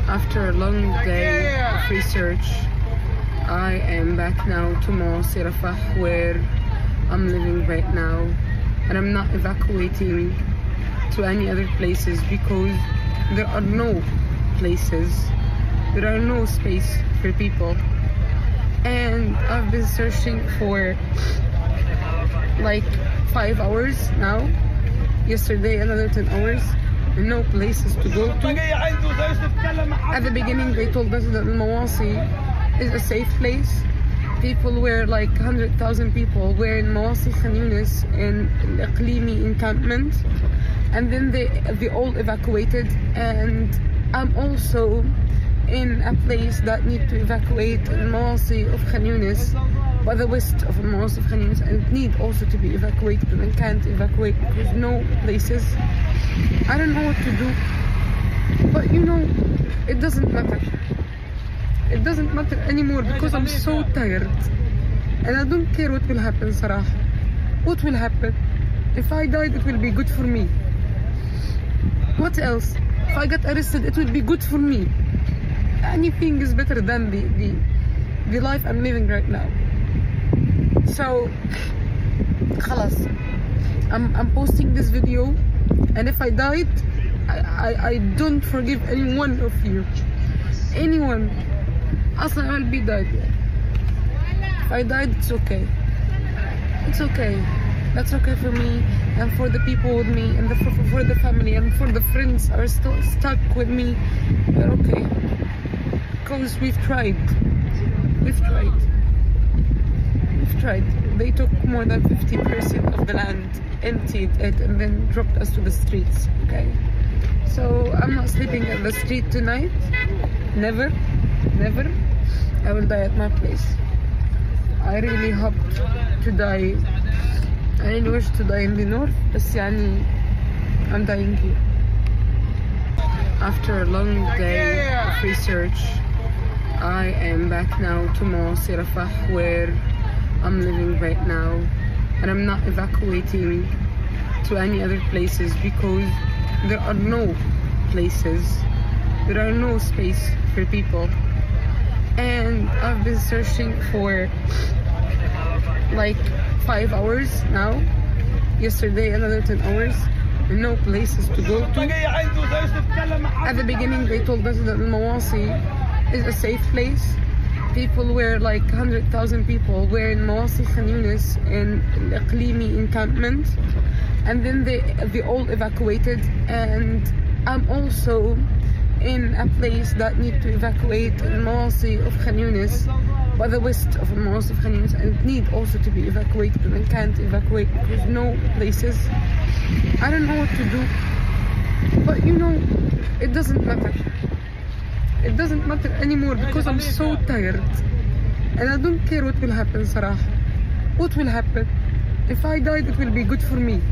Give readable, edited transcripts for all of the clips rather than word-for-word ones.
After a long day of research, I am back now to Mawasi Rafah, where I'm living right now, and I'm not evacuating to any other places because there are no places, there are no space for people. And I've been searching for like 5 hours now, yesterday another 10 hours, and no places to go to. At the beginning they told us that Mawasi is a safe place. People were like 100,000 people were in Mawasi, Khan Yunis, and Iqlimi encampment, and then they all evacuated, and I'm also in a place that need to evacuate in Mawasi of Khan Yunis, by the west of Mawasi of Khan Yunis, and need also to be evacuated, and I can't evacuate because no places. I don't know what to do, but you know, it doesn't matter. It doesn't matter anymore because I'm so tired, and I don't care what will happen, Sarah. What will happen? If I died, it will be good for me. What else? If I get arrested, it will be good for me. Anything is better than the life I'm living right now. So, خلاص. I'm posting this video, and if I died, I don't forgive any one of you. Anyone. Aslan, I will be dead. If I died, it's okay. It's okay. That's okay for me, and for the people with me, and for the family, and for the friends are still stuck with me. We're okay. Because we've tried. We've tried. We've tried. They took more than 50% of the land, emptied it, and then dropped us to the streets. Okay. So I'm not sleeping at the street tonight. Never. Never. I will die at my place. I really hope to die. I really wish to die in the north, but I'm dying here. After a long day of research, I am back now to Mawasi Rafah, where I'm living right now, and I'm not evacuating to any other places because there are no places, there are no space for people. And I've been searching for like 5 hours now, yesterday another 10 hours, and no places to go to. At the beginning they told us that Mawasi is a safe place. People were like 100,000 people were in Mawasi, Khan Yunis, and Iqlimi encampment, and then they all evacuated, and I'm also in a place that need to evacuate in Mawasi of Khan Yunis, by the west of Mawasi of Khan Yunis, and need also to be evacuated, and I can't evacuate because no places. I don't know what to do, but you know, it doesn't matter. It doesn't matter anymore because I'm so tired, and I don't care what will happen, Sarah. What will happen? If I died, it will be good for me.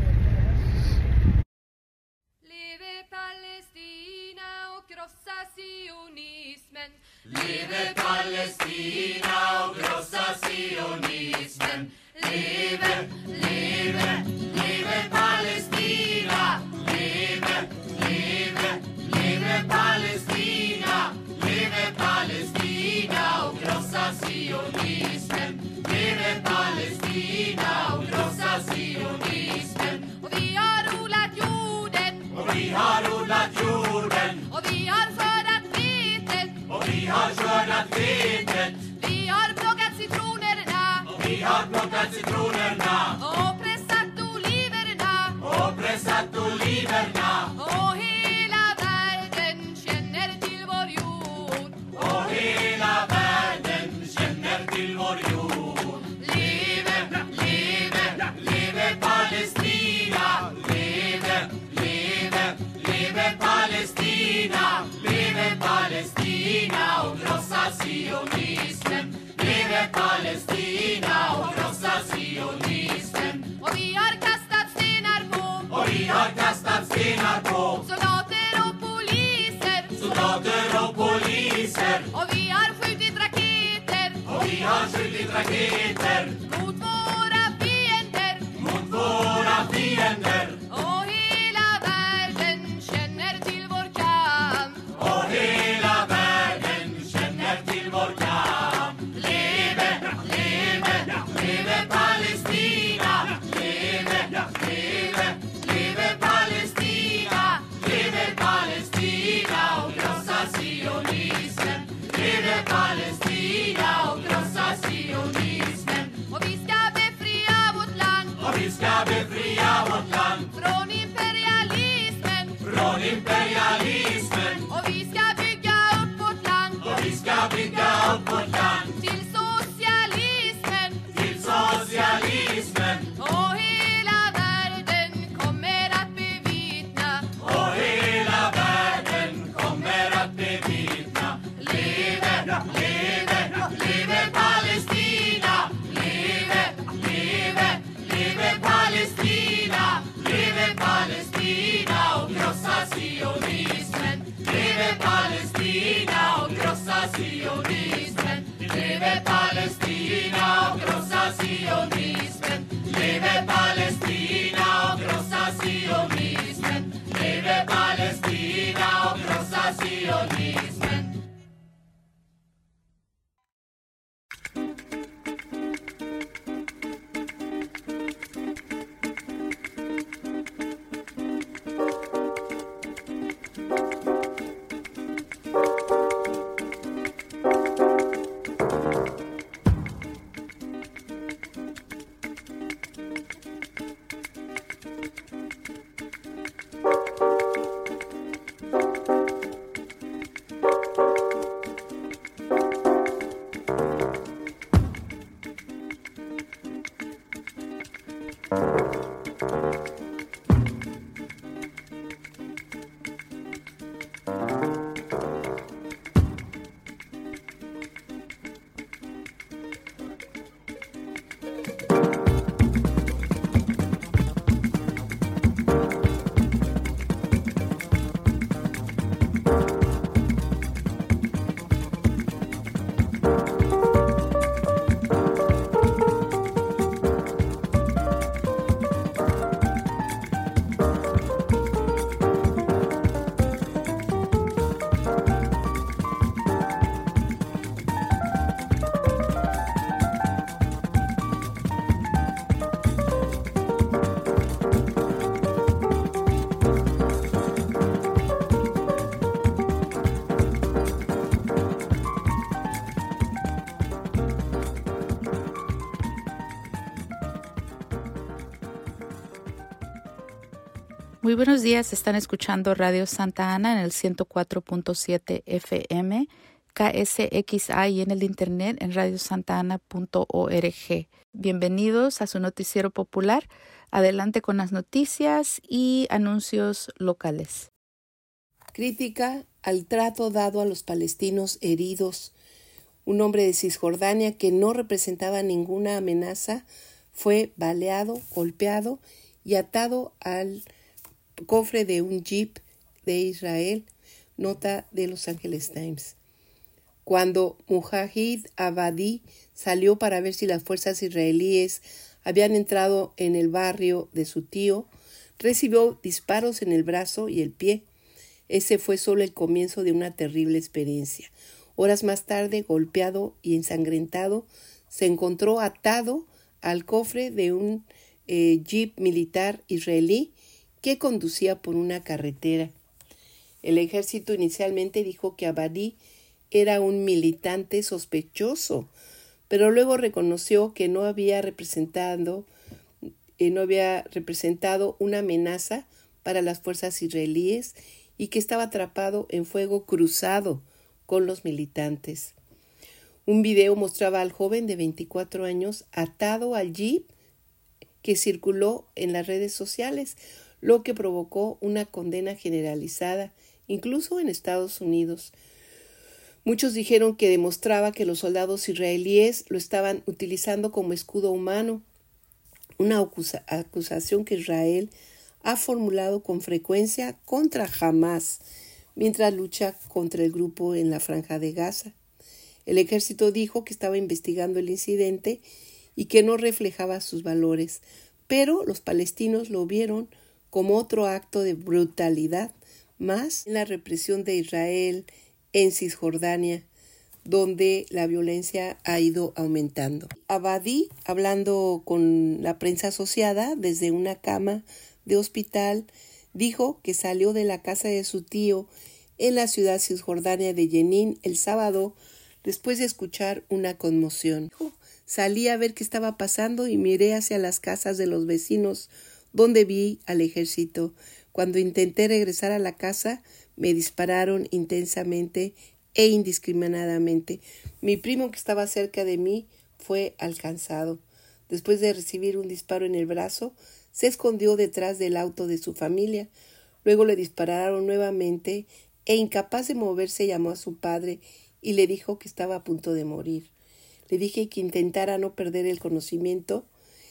Leve Palestina och krossa sionismen. Leve, leve, leve Palestina. Leve, leve, leve Palestina. Leve Palestina och krossa sionismen. Leve Palestina och krossa sionismen. Och vi har odlat jorden. Och vi har odlat jorden. Och vi har skördat vetet. Och vi har skördat vetet. Vi har plockat citronerna. Och vi har plockat citronerna. Och pressat oliverna. Och pressat oliverna. Och hela världen känner till vår jord. Och hela världen känner till vår jord. Leve, leve, leve Palestina. Leve, leve, leve Palestina. Leve Palestina och krossa sionismen. Leve Palestina och krossa sionismen. Och vi har kastat stenar på. Och vi har kastat stenar på Soldater och poliser. soldater och poliser. Och vi har skjutit raketer. Och vi har skjutit raketer Mot våra fiender. mot våra fiender. Och hela världen känner till vår kamp. Och hela världen från imperialismen. Och vi ska bygga upp vårt land. Och vi ska bygga upp vårt land. Till socialismen. Till socialismen. Och hela världen kommer att bevittna. Och hela världen kommer att bevittna. Leve, leve, leve Palestina. Leve, leve, leve Palestina. Leve Palestina och krossa sionismen. Leve Palestina och krossa sionismen. Leve Palestina och krossa sionismen. Leve Palestina och krossa sionismen. Leve Palestina och krossa sionismen. Muy buenos días, están escuchando Radio Santa Ana en el 104.7 FM, KSXA y en el internet en radiosantana.org. Bienvenidos a su noticiero popular. Adelante con las noticias y anuncios locales. Crítica al trato dado a los palestinos heridos. Un hombre de Cisjordania que no representaba ninguna amenaza fue baleado, golpeado y atado al cofre de un jeep de Israel, nota de Los Angeles Times. Cuando Mujahid Abadi salió para ver si las fuerzas israelíes habían entrado en el barrio de su tío, recibió disparos en el brazo y el pie. Ese fue solo el comienzo de una terrible experiencia. Horas más tarde, golpeado y ensangrentado, se encontró atado al cofre de un jeep militar israelí que conducía por una carretera. El ejército inicialmente dijo que Abadi era un militante sospechoso, pero luego reconoció que no había representado una amenaza para las fuerzas israelíes y que estaba atrapado en fuego cruzado con los militantes. Un video mostraba al joven de 24 años atado al jeep que circuló en las redes sociales, lo que provocó una condena generalizada, incluso en Estados Unidos. Muchos dijeron que demostraba que los soldados israelíes lo estaban utilizando como escudo humano, una acusación que Israel ha formulado con frecuencia contra Hamás, mientras lucha contra el grupo en la Franja de Gaza. El ejército dijo que estaba investigando el incidente y que no reflejaba sus valores, pero los palestinos lo vieron como otro acto de brutalidad, más en la represión de Israel en Cisjordania, donde la violencia ha ido aumentando. Abadi, hablando con la prensa asociada desde una cama de hospital, dijo que salió de la casa de su tío en la ciudad cisjordania de Jenin el sábado después de escuchar una conmoción. Salí a ver qué estaba pasando y miré hacia las casas de los vecinos donde vi al ejército. Cuando intenté regresar a la casa, me dispararon intensamente e indiscriminadamente. Mi primo, que estaba cerca de mí, fue alcanzado. Después de recibir un disparo en el brazo, se escondió detrás del auto de su familia. Luego le dispararon nuevamente e, incapaz de moverse, llamó a su padre y le dijo que estaba a punto de morir. Le dije que intentara no perder el conocimiento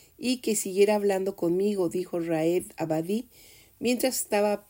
y que siguiera hablando conmigo, dijo Raed Abadi, mientras estaba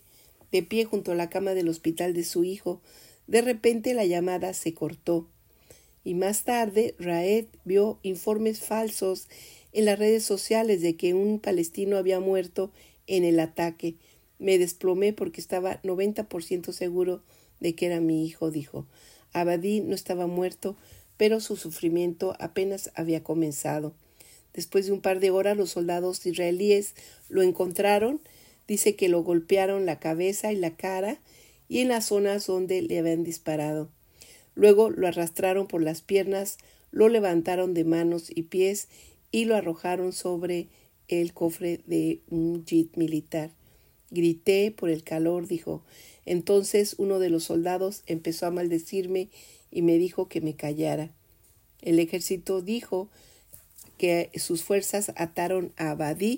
de pie junto a la cama del hospital de su hijo. De repente la llamada se cortó. Y más tarde, Raed vio informes falsos en las redes sociales de que un palestino había muerto en el ataque. Me desplomé porque estaba 90% seguro de que era mi hijo, dijo. Abadi no estaba muerto, pero su sufrimiento apenas había comenzado. Después de un par de horas, los soldados israelíes lo encontraron. Dice que lo golpearon la cabeza y la cara y en las zonas donde le habían disparado. Luego lo arrastraron por las piernas, lo levantaron de manos y pies y lo arrojaron sobre el cofre de un jeep militar. Grité por el calor, dijo. Entonces uno de los soldados empezó a maldecirme y me dijo que me callara. El ejército dijo que sus fuerzas ataron a Abadi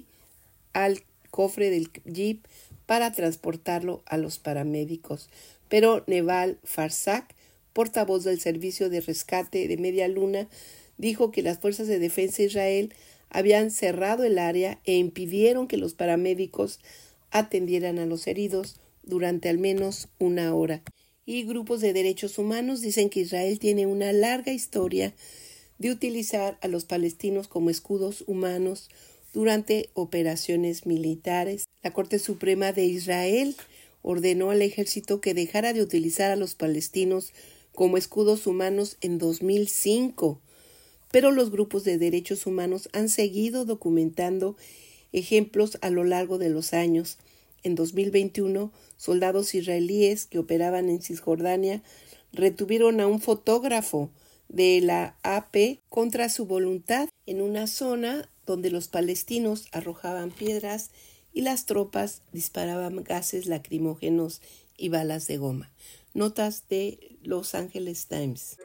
al cofre del jeep para transportarlo a los paramédicos, pero Neval Farzak, portavoz del Servicio de Rescate de Media Luna, dijo que las fuerzas de defensa de Israel habían cerrado el área e impidieron que los paramédicos atendieran a los heridos durante al menos una hora. Y grupos de derechos humanos dicen que Israel tiene una larga historia de utilizar a los palestinos como escudos humanos durante operaciones militares. La Corte Suprema de Israel ordenó al ejército que dejara de utilizar a los palestinos como escudos humanos en 2005, pero los grupos de derechos humanos han seguido documentando ejemplos a lo largo de los años. En 2021, soldados israelíes que operaban en Cisjordania retuvieron a un fotógrafo de la AP contra su voluntad en una zona donde los palestinos arrojaban piedras y las tropas disparaban gases lacrimógenos y balas de goma. Notas de Los Angeles Times.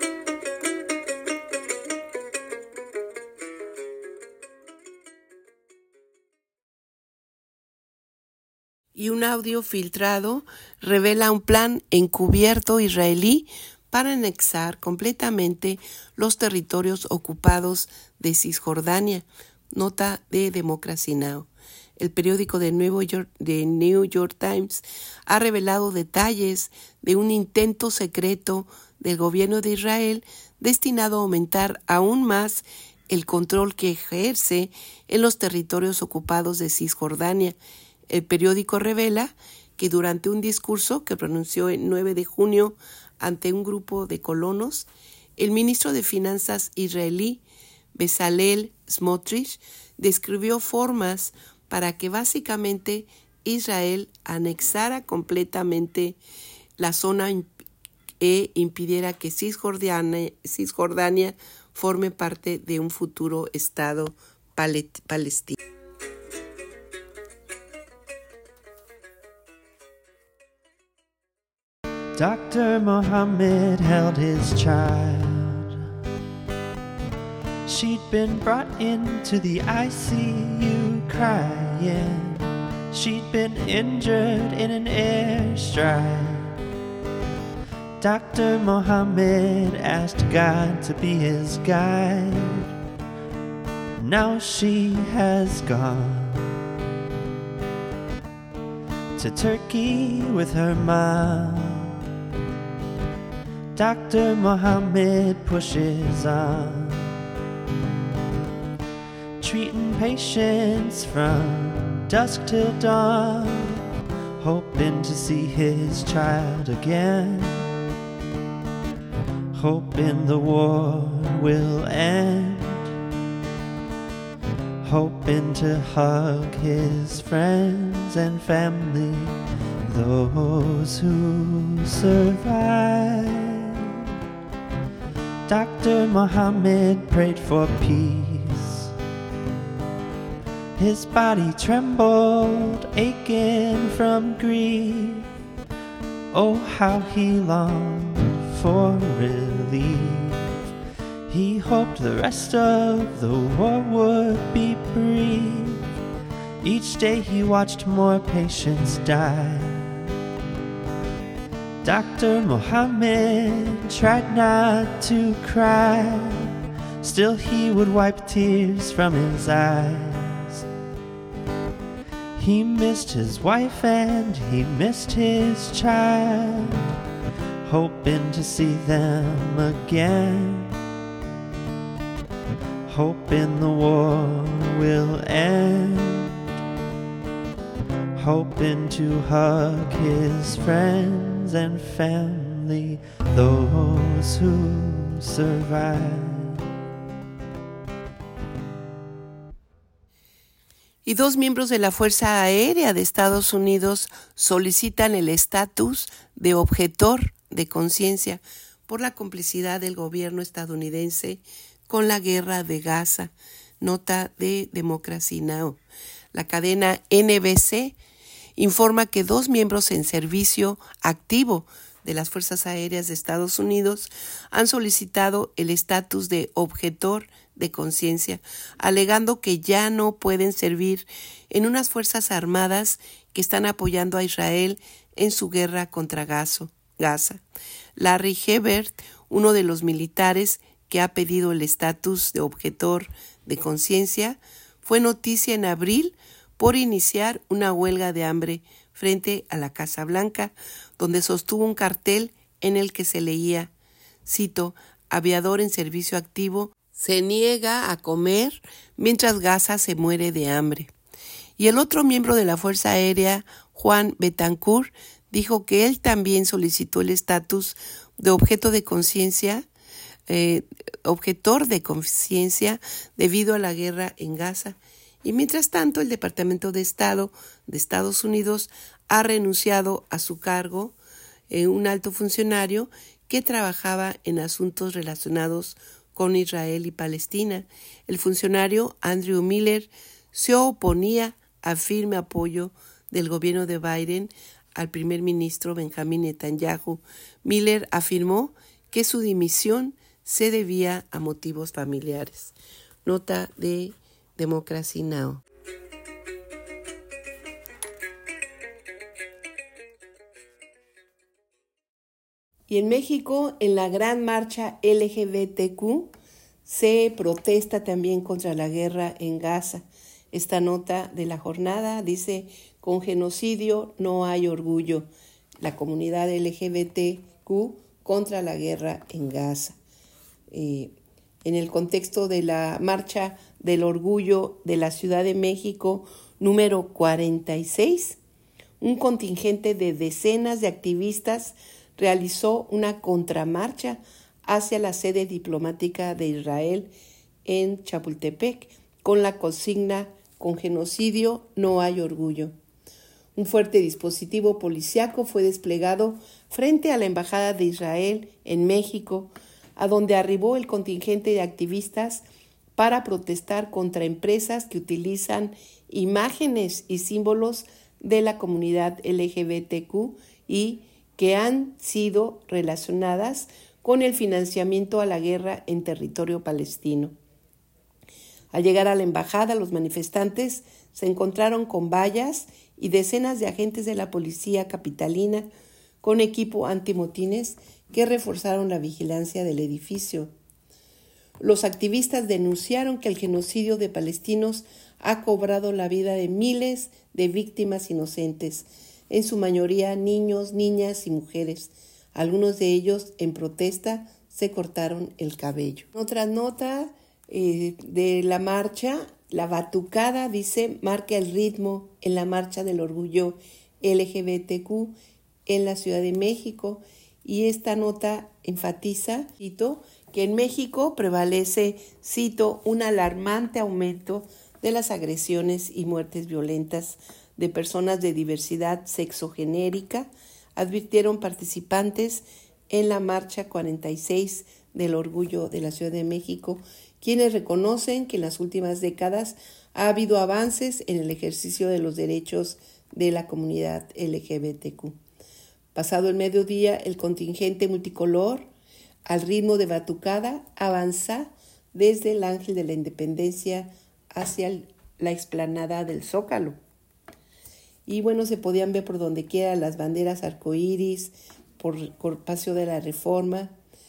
Y un audio filtrado revela un plan encubierto israelí para anexar completamente los territorios ocupados de Cisjordania. Nota de Democracy Now! El periódico de New York Times ha revelado detalles de un intento secreto del gobierno de Israel destinado a aumentar aún más el control que ejerce en los territorios ocupados de Cisjordania. El periódico revela que durante un discurso que pronunció el 9 de junio ante un grupo de colonos, el ministro de Finanzas israelí, Bezalel Smotrich, describió formas para que básicamente Israel anexara completamente la zona e impidiera que Cisjordania forme parte de un futuro Estado palestino. Dr. Mohammed held his child. She'd been brought into the ICU crying. She'd been injured in an airstrike. Dr. Mohammed asked God to be his guide. Now she has gone to Turkey with her mom. Dr. Mohammed pushes on, treating patients from dusk till dawn, hoping to see his child again, hoping the war will end, hoping to hug his friends and family, those who survive. Dr. Mohammed prayed for peace His body trembled, aching from grief. Oh, how he longed for relief. He hoped the rest of the war would be brief. Each day he watched more patients die. Dr. Mohammed tried not to cry. Still he would wipe tears from his eyes. He missed his wife and he missed his child, hoping to see them again, hoping the war will end, hoping to hug his friends and family, those who survive. Y 2 miembros de la Fuerza Aérea de Estados Unidos solicitan el estatus de objetor de conciencia por la complicidad del gobierno estadounidense con la guerra de Gaza. Nota de Democracy Now! La cadena NBC informa que 2 miembros en servicio activo de las Fuerzas Aéreas de Estados Unidos han solicitado el estatus de objetor de conciencia, alegando que ya no pueden servir en unas fuerzas armadas que están apoyando a Israel en su guerra contra Gaza. Larry Hebert, uno de los militares que ha pedido el estatus de objetor de conciencia, fue noticia en abril por iniciar una huelga de hambre frente a la Casa Blanca, donde sostuvo un cartel en el que se leía, cito, aviador en servicio activo se niega a comer mientras Gaza se muere de hambre. Y el otro miembro de la Fuerza Aérea, Juan Betancourt, dijo que él también solicitó el estatus de objetor de conciencia debido a la guerra en Gaza. Y mientras tanto, el Departamento de Estado de Estados Unidos ha renunciado a su cargo, un alto funcionario que trabajaba en asuntos relacionados con Israel y Palestina. El funcionario Andrew Miller se oponía al firme apoyo del gobierno de Biden al primer ministro Benjamin Netanyahu. Miller afirmó que su dimisión se debía a motivos familiares. Nota de Democracy Now! Y en México, en la gran marcha LGBTQ, se protesta también contra la guerra en Gaza. Esta nota de la jornada dice, con genocidio no hay orgullo. La comunidad LGBTQ contra la guerra en Gaza. En el contexto de la marcha del orgullo de la Ciudad de México número 46, un contingente de decenas de activistas realizó una contramarcha hacia la sede diplomática de Israel en Chapultepec con la consigna con genocidio no hay orgullo. Un fuerte dispositivo policíaco fue desplegado frente a la Embajada de Israel en México, a donde arribó el contingente de activistas para protestar contra empresas que utilizan imágenes y símbolos de la comunidad LGBTQ y que han sido relacionadas con el financiamiento a la guerra en territorio palestino. Al llegar a la embajada, los manifestantes se encontraron con vallas y decenas de agentes de la policía capitalina con equipo antimotines que reforzaron la vigilancia del edificio. Los activistas denunciaron que el genocidio de palestinos ha cobrado la vida de miles de víctimas inocentes, en su mayoría niños, niñas y mujeres. Algunos de ellos, en protesta, se cortaron el cabello. Otra nota de la marcha, la batucada, dice, marca el ritmo en la marcha del orgullo LGBTQ en la Ciudad de México. Y esta nota enfatiza, cito, que en México prevalece, cito, un alarmante aumento de las agresiones y muertes violentas de personas de diversidad sexogenérica, advirtieron participantes en la Marcha 46 del Orgullo de la Ciudad de México, quienes reconocen que en las últimas décadas ha habido avances en el ejercicio de los derechos de la comunidad LGBTQ. Pasado el mediodía, el contingente multicolor, al ritmo de batucada, avanza desde el Ángel de la Independencia hacia la explanada del Zócalo. Y bueno, se podían ver por donde quiera las banderas arcoíris, por Paseo de la Reforma,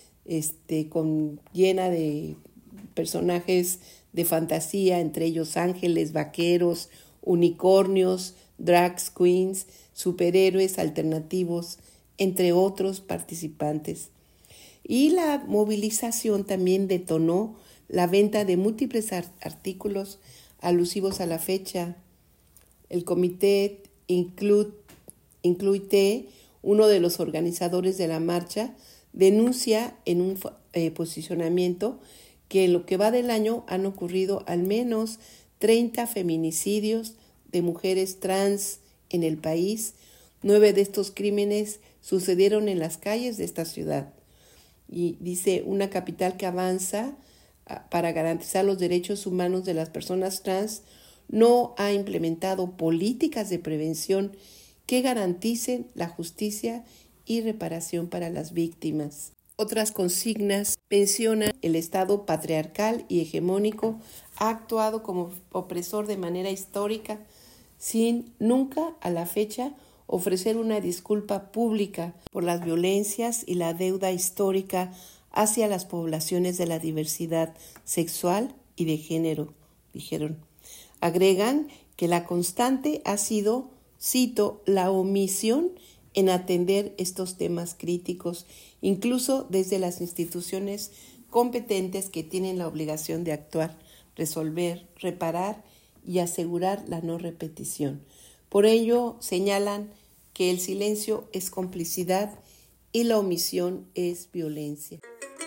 llena de personajes de fantasía, entre ellos ángeles, vaqueros, unicornios, drag queens, superhéroes alternativos, entre otros participantes. Y la movilización también detonó la venta de múltiples artículos alusivos a la fecha. El comité Incluite, uno de los organizadores de la marcha, denuncia en un posicionamiento que en lo que va del año han ocurrido al menos 30 feminicidios de mujeres trans en el país. 9 de estos crímenes sucedieron en las calles de esta ciudad. Y dice, una capital que avanza para garantizar los derechos humanos de las personas trans no ha implementado políticas de prevención que garanticen la justicia y reparación para las víctimas. Otras consignas mencionan el Estado patriarcal y hegemónico ha actuado como opresor de manera histórica sin nunca a la fecha ofrecer una disculpa pública por las violencias y la deuda histórica hacia las poblaciones de la diversidad sexual y de género, dijeron. Agregan que la constante ha sido, cito, la omisión en atender estos temas críticos, incluso desde las instituciones competentes que tienen la obligación de actuar, resolver, reparar y asegurar la no repetición. Por ello, señalan que el silencio es complicidad y la omisión es violencia.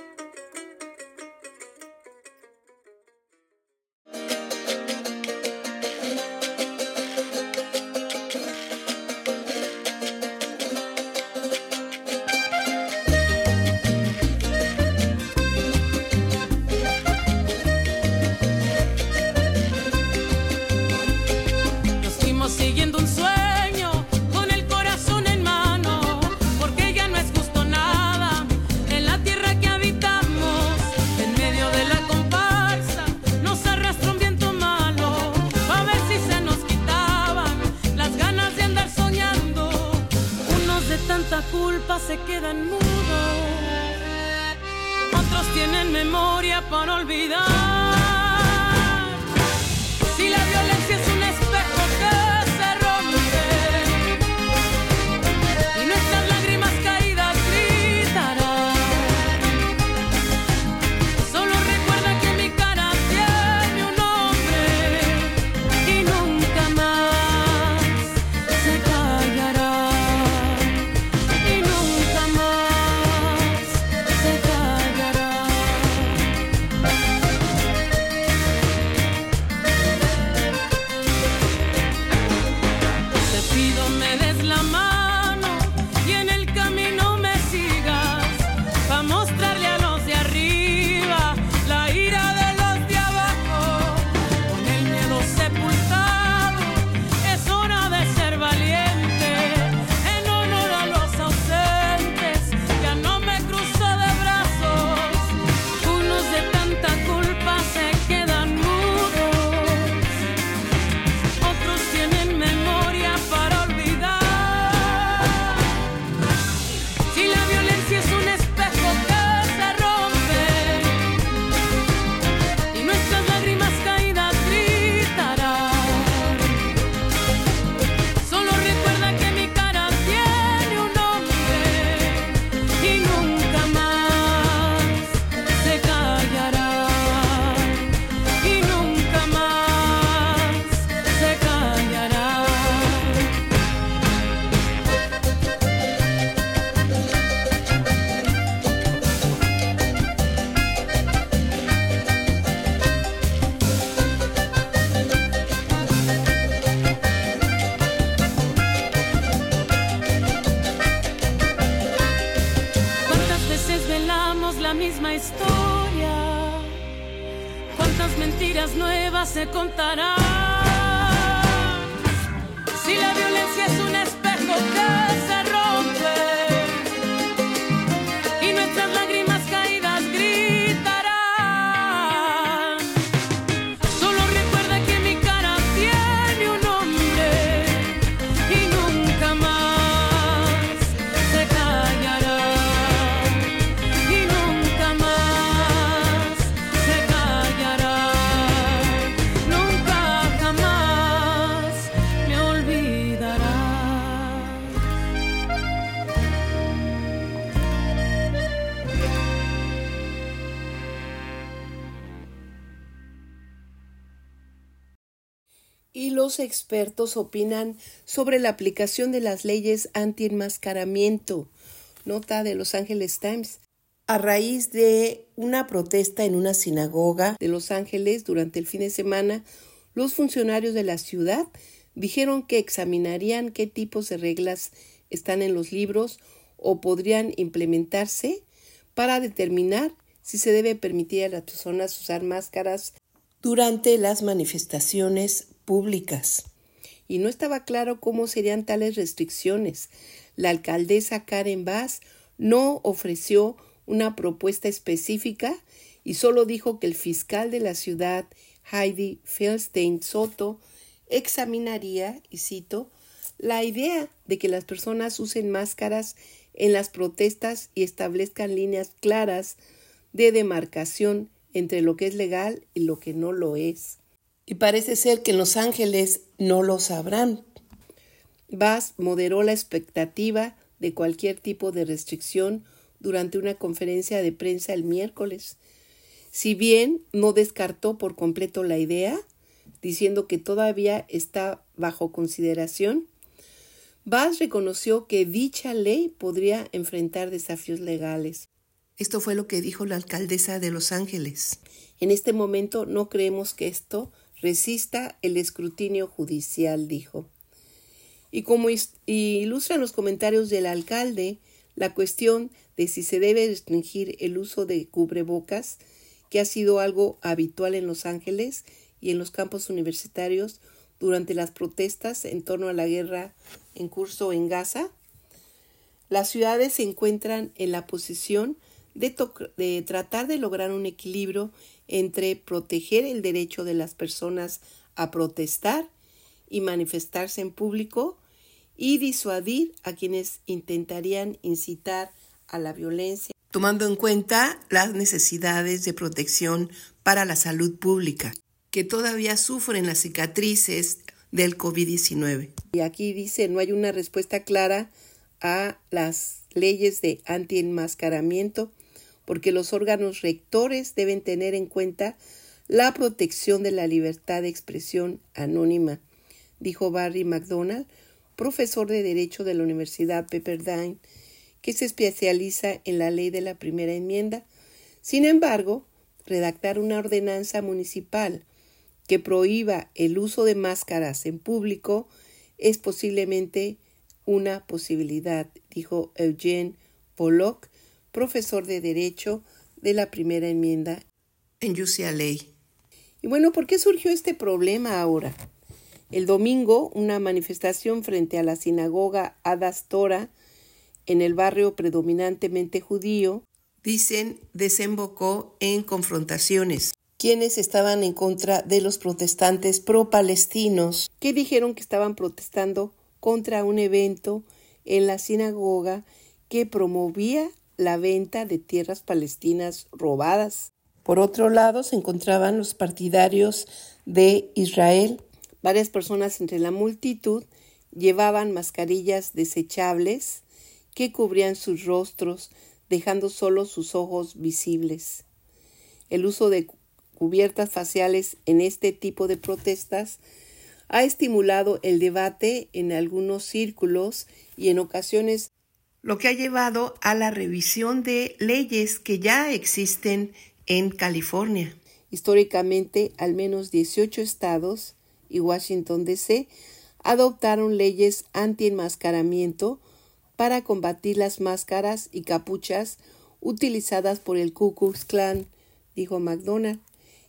Se quedan mudos, otros tienen memoria para olvidar. Si la violencia es un espejo que se rompe y nuestras lágrimas caídas gritarán, solo recuerda que mi cara tiene un nombre y nunca más se callará. mentiras nuevas se contarán. Si la violencia es un espejo que se rompe y nuestras lágrimas caídas gritarán, solo recuerda que mi cara tiene un nombre y nunca más se callará, y nunca más se callará, nunca jamás me olvidará. Y los expertos opinan sobre la aplicación de las leyes anti-enmascaramiento. Nota de Los Angeles Times. A raíz de una protesta en una sinagoga de Los Ángeles durante el fin de semana, los funcionarios de la ciudad dijeron que examinarían qué tipos de reglas están en los libros o podrían implementarse para determinar si se debe permitir a las personas usar máscaras durante las manifestaciones públicas. Y no estaba claro cómo serían tales restricciones. La alcaldesa Karen Bass no ofreció una propuesta específica y solo dijo que el fiscal de la ciudad, Heidi Feldstein Soto, examinaría, y cito, la idea de que las personas usen máscaras en las protestas y establezcan líneas claras de demarcación entre lo que es legal y lo que no lo es. Y parece ser que en Los Ángeles no lo sabrán. Bass moderó la expectativa de cualquier tipo de restricción durante una conferencia de prensa el miércoles. Si bien no descartó por completo la idea, diciendo que todavía está bajo consideración, Bass reconoció que dicha ley podría enfrentar desafíos legales. Esto fue lo que dijo la alcaldesa de Los Ángeles. En este momento no creemos que esto resista el escrutinio judicial, dijo. Y como ilustran los comentarios del alcalde, la cuestión de si se debe restringir el uso de cubrebocas, que ha sido algo habitual en Los Ángeles y en los campos universitarios durante las protestas en torno a la guerra en curso en Gaza, las ciudades se encuentran en la posición de tratar de lograr un equilibrio entre proteger el derecho de las personas a protestar y manifestarse en público y disuadir a quienes intentarían incitar a la violencia, tomando en cuenta las necesidades de protección para la salud pública, que todavía sufren las cicatrices del COVID-19. Y aquí dice, no hay una respuesta clara a las leyes de anti-enmascaramiento, porque los órganos rectores deben tener en cuenta la protección de la libertad de expresión anónima, dijo Barry McDonald, profesor de Derecho de la Universidad Pepperdine, que se especializa en la ley de la primera enmienda. Sin embargo, redactar una ordenanza municipal que prohíba el uso de máscaras en público es posiblemente una posibilidad, dijo Eugene Pollock, profesor de Derecho de la primera enmienda en UCLA. Y bueno, ¿por qué surgió este problema ahora? El domingo, una manifestación frente a la sinagoga Adas Torah en el barrio predominantemente judío, dicen, desembocó en confrontaciones. Quienes estaban en contra de los protestantes pro-palestinos, que dijeron que estaban protestando contra un evento en la sinagoga que promovía la venta de tierras palestinas robadas. Por otro lado, se encontraban los partidarios de Israel. Varias personas entre la multitud llevaban mascarillas desechables que cubrían sus rostros, dejando solo sus ojos visibles. El uso de cubiertas faciales en este tipo de protestas ha estimulado el debate en algunos círculos y en ocasiones lo que ha llevado a la revisión de leyes que ya existen en California. Históricamente, al menos 18 estados y Washington D.C. adoptaron leyes anti-enmascaramiento para combatir las máscaras y capuchas utilizadas por el Ku Klux Klan, dijo McDonald,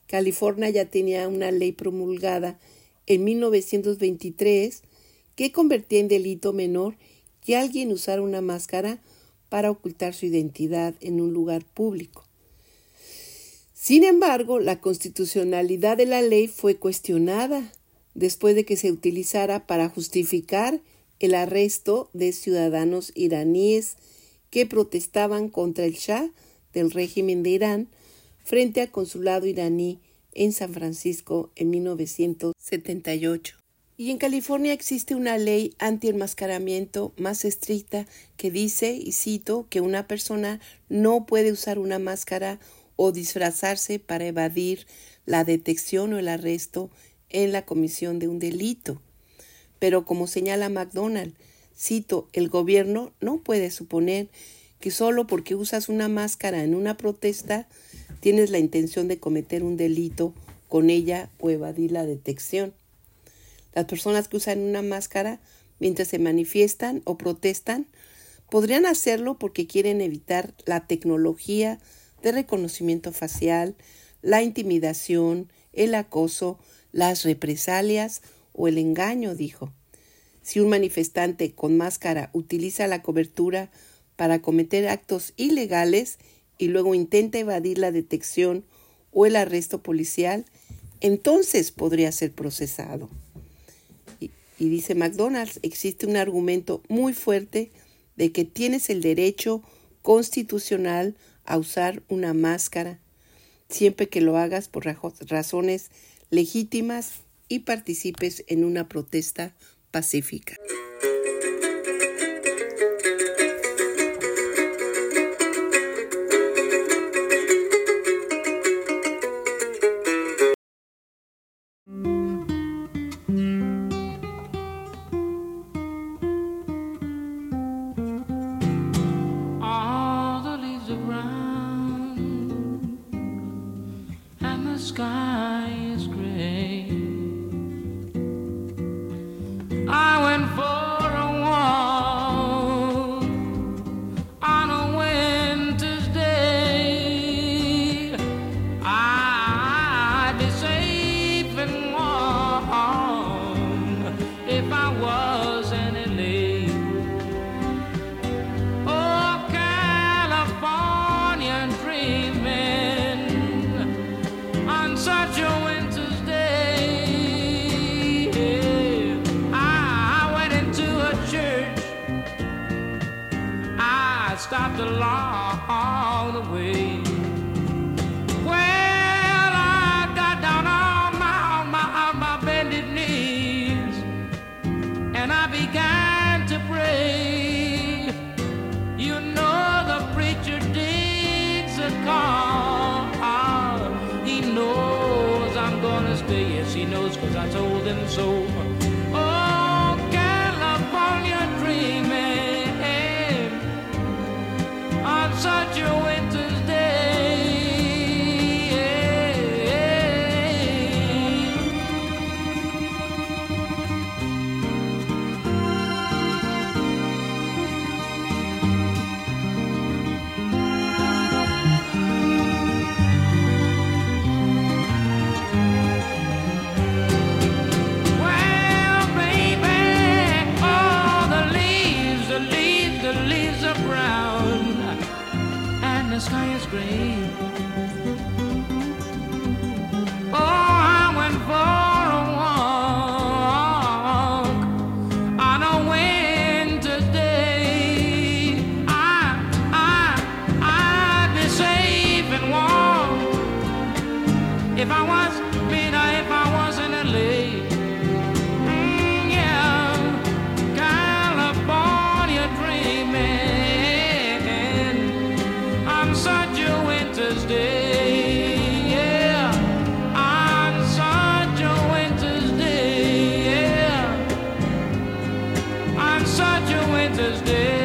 California ya tenía una ley promulgada en 1923 que convertía en delito menor que alguien usara una máscara para ocultar su identidad en un lugar público. Sin embargo, la constitucionalidad de la ley fue cuestionada después de que se utilizara para justificar el arresto de ciudadanos iraníes que protestaban contra el Shah del régimen de Irán frente al consulado iraní en San Francisco en 1978. Y en California existe una ley anti-enmascaramiento más estricta que dice, y cito, que una persona no puede usar una máscara o disfrazarse para evadir la detección o el arresto en la comisión de un delito. Pero como señala McDonald, cito, el gobierno no puede suponer que solo porque usas una máscara en una protesta tienes la intención de cometer un delito con ella o evadir la detección. Las personas que usan una máscara mientras se manifiestan o protestan podrían hacerlo porque quieren evitar la tecnología de reconocimiento facial, la intimidación, el acoso, las represalias o el engaño, dijo. Si un manifestante con máscara utiliza la cobertura para cometer actos ilegales y luego intenta evadir la detección o el arresto policial, entonces podría ser procesado. Y dice McDonald, existe un argumento muy fuerte de que tienes el derecho constitucional a usar una máscara, siempre que lo hagas por razones legítimas y participes en una protesta pacífica. All the leaves are brown and the sky is gray. I went for a walk on a winter's day. I'd be safe and warm if I was in LA. Oh, California dreaming on such a winter's day. I went into a church, I stopped along the way. Well, I got down on my bended knees and I began to pray. You know the preacher digs a call. He knows I'm gonna stay. Yes, he knows, 'cause I told him so. Oh, California dreaming on such a winter's day. Well, baby, oh, the leaves are brown and the sky is gray. Oh, I went for a walk on a winter's day. I'd be safe and warm if I was in LA. Yeah, California dreaming on such a winter's day. Yeah, on such a winter's day. Yeah, on such a winter's day.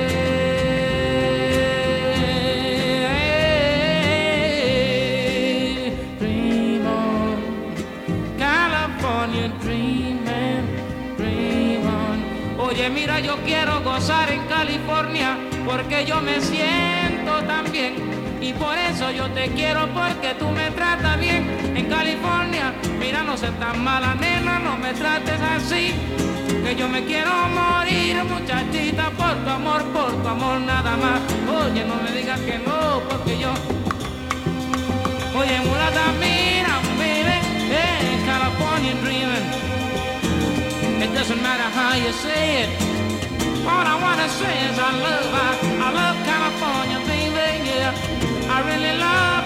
Dream on, California dreaming, dream on. Oye, mira, yo quiero gozar en California porque yo me siento tan bien. Y por eso yo te quiero, porque tú me tratas bien. En California, mira, no seas tan mala, nena, no me trates así. Que yo me quiero morir, muchachita, por tu amor nada más. Oye, no me digas que no, porque yo... Oye, mulata, mira, baby, California dreaming. It doesn't matter how you say it. All I wanna say is I love California, baby, yeah. I really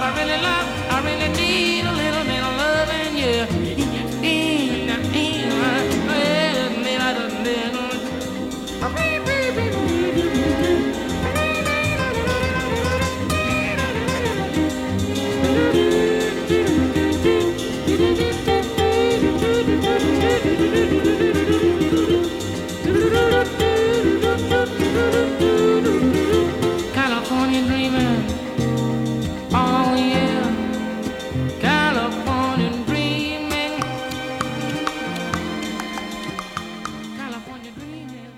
need a little loving, yeah. California dreaming, oh yeah, California dreaming, California dreaming.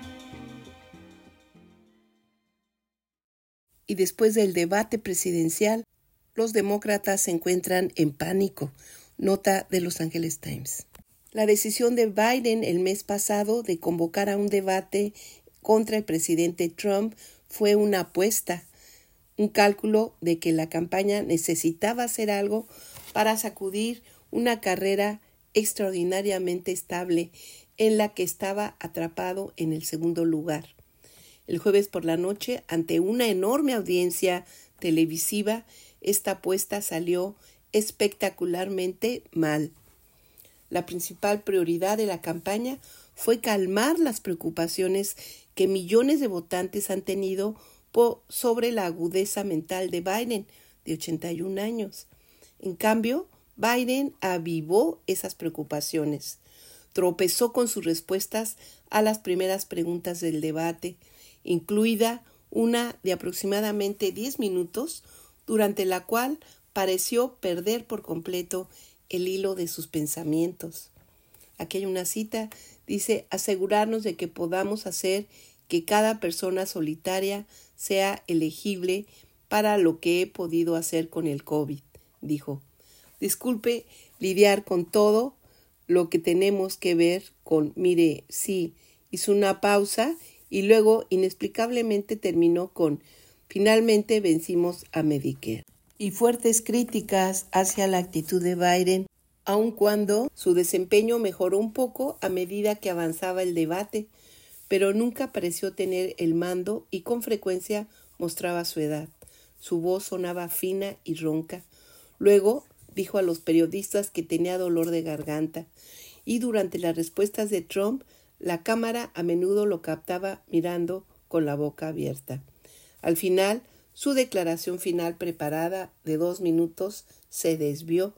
Y después del debate presidencial, los demócratas se encuentran en pánico. Nota de Los Angeles Times. La decisión de Biden el mes pasado de convocar a un debate contra el presidente Trump fue una apuesta, un cálculo de que la campaña necesitaba hacer algo para sacudir una carrera extraordinariamente estable en la que estaba atrapado en el segundo lugar. El jueves por la noche, ante una enorme audiencia televisiva, esta apuesta salió espectacularmente mal. La principal prioridad de la campaña fue calmar las preocupaciones que millones de votantes han tenido sobre la agudeza mental de Biden, de 81 años. En cambio, Biden avivó esas preocupaciones. Tropezó con sus respuestas a las primeras preguntas del debate, incluida una de aproximadamente 10 minutos, durante la cual pareció perder por completo el hilo de sus pensamientos. Aquí hay una cita, dice: asegurarnos de que podamos hacer que cada persona solitaria sea elegible para lo que he podido hacer con el COVID, dijo. Disculpe lidiar con todo lo que tenemos que ver con, mire, sí, hizo una pausa y luego inexplicablemente terminó con, finalmente vencimos a Medicare. Y fuertes críticas hacia la actitud de Biden, aun cuando su desempeño mejoró un poco a medida que avanzaba el debate, pero nunca pareció tener el mando y con frecuencia mostraba su edad. Su voz sonaba fina y ronca. Luego dijo a los periodistas que tenía dolor de garganta, y durante las respuestas de Trump, la cámara a menudo lo captaba mirando con la boca abierta. Al final, su declaración final preparada de 2 minutos se desvió.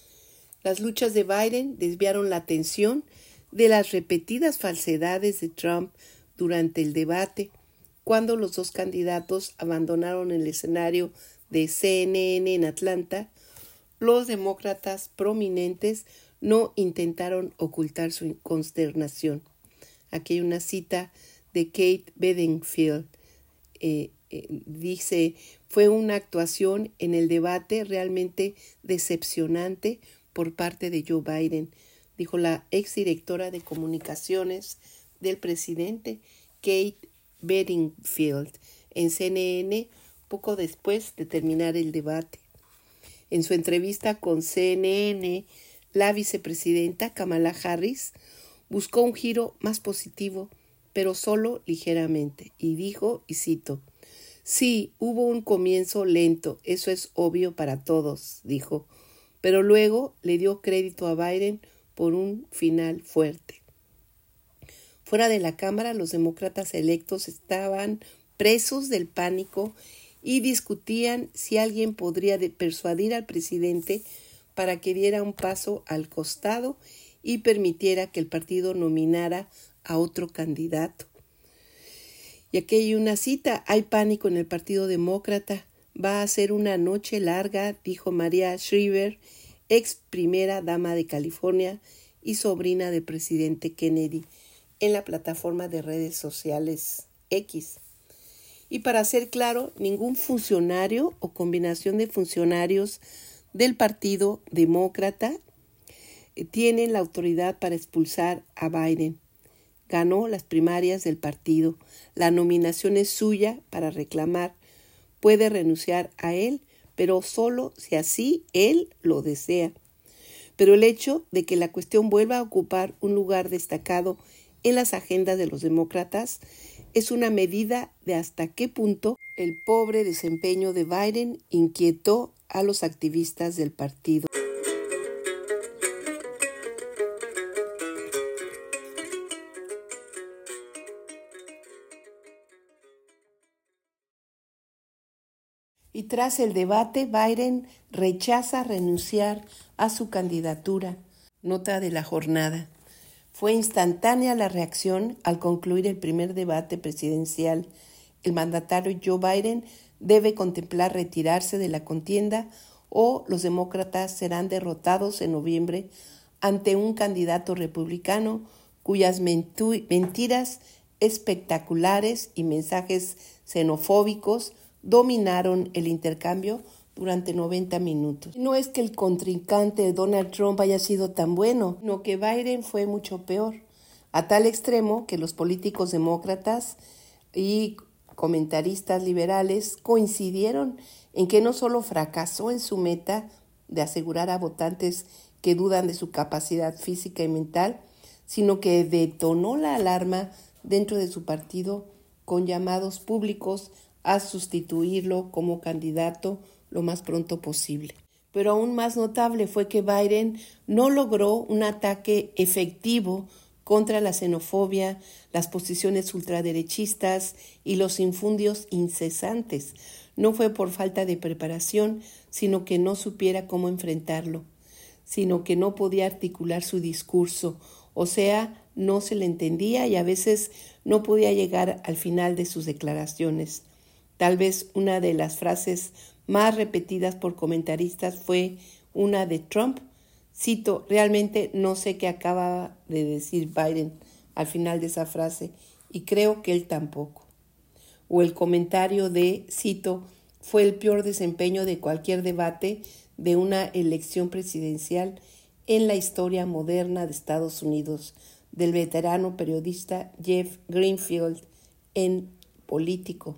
Las luchas de Biden desviaron la atención de las repetidas falsedades de Trump durante el debate, cuando los dos candidatos abandonaron el escenario de CNN en Atlanta. Los demócratas prominentes no intentaron ocultar su consternación. Aquí hay una cita de Kate Bedingfield. Dice: fue una actuación en el debate realmente decepcionante por parte de Joe Biden, dijo la exdirectora de comunicaciones del presidente, Kate Bedingfield, en CNN poco después de terminar el debate. En su entrevista con CNN, la vicepresidenta Kamala Harris buscó un giro más positivo, pero solo ligeramente, y dijo, y cito: sí, hubo un comienzo lento, eso es obvio para todos, dijo, pero luego le dio crédito a Biden por un final fuerte. Fuera de la Cámara, los demócratas electos estaban presos del pánico y discutían si alguien podría persuadir al presidente para que diera un paso al costado y permitiera que el partido nominara a otro candidato. Y aquí hay una cita: hay pánico en el Partido Demócrata. Va a ser una noche larga, dijo Maria Shriver, ex primera dama de California y sobrina del presidente Kennedy, en la plataforma de redes sociales X. Y para ser claro, ningún funcionario o combinación de funcionarios del Partido Demócrata tienen la autoridad para expulsar a Biden. Ganó las primarias del partido. La nominación es suya para reclamar. Puede renunciar a él, pero solo si así él lo desea. Pero el hecho de que la cuestión vuelva a ocupar un lugar destacado en las agendas de los demócratas es una medida de hasta qué punto el pobre desempeño de Biden inquietó a los activistas del partido. Y tras el debate, Biden rechaza renunciar a su candidatura. Nota de la jornada. Fue instantánea la reacción al concluir el primer debate presidencial. El mandatario Joe Biden debe contemplar retirarse de la contienda o los demócratas serán derrotados en noviembre ante un candidato republicano cuyas mentiras espectaculares y mensajes xenofóbicos dominaron el intercambio durante 90 minutos. No es que el contrincante de Donald Trump haya sido tan bueno, sino que Biden fue mucho peor, a tal extremo que los políticos demócratas y comentaristas liberales coincidieron en que no solo fracasó en su meta de asegurar a votantes que dudan de su capacidad física y mental, sino que detonó la alarma dentro de su partido con llamados públicos a sustituirlo como candidato lo más pronto posible. Pero aún más notable fue que Biden no logró un ataque efectivo contra la xenofobia, las posiciones ultraderechistas y los infundios incesantes. No fue por falta de preparación, sino que no supiera cómo enfrentarlo, sino que no podía articular su discurso, o sea, no se le entendía y a veces no podía llegar al final de sus declaraciones. Tal vez una de las frases más repetidas por comentaristas fue una de Trump. Cito, realmente no sé qué acaba de decir Biden al final de esa frase y creo que él tampoco. O el comentario de, cito, fue el peor desempeño de cualquier debate de una elección presidencial en la historia moderna de Estados Unidos, del veterano periodista Jeff Greenfield en Político.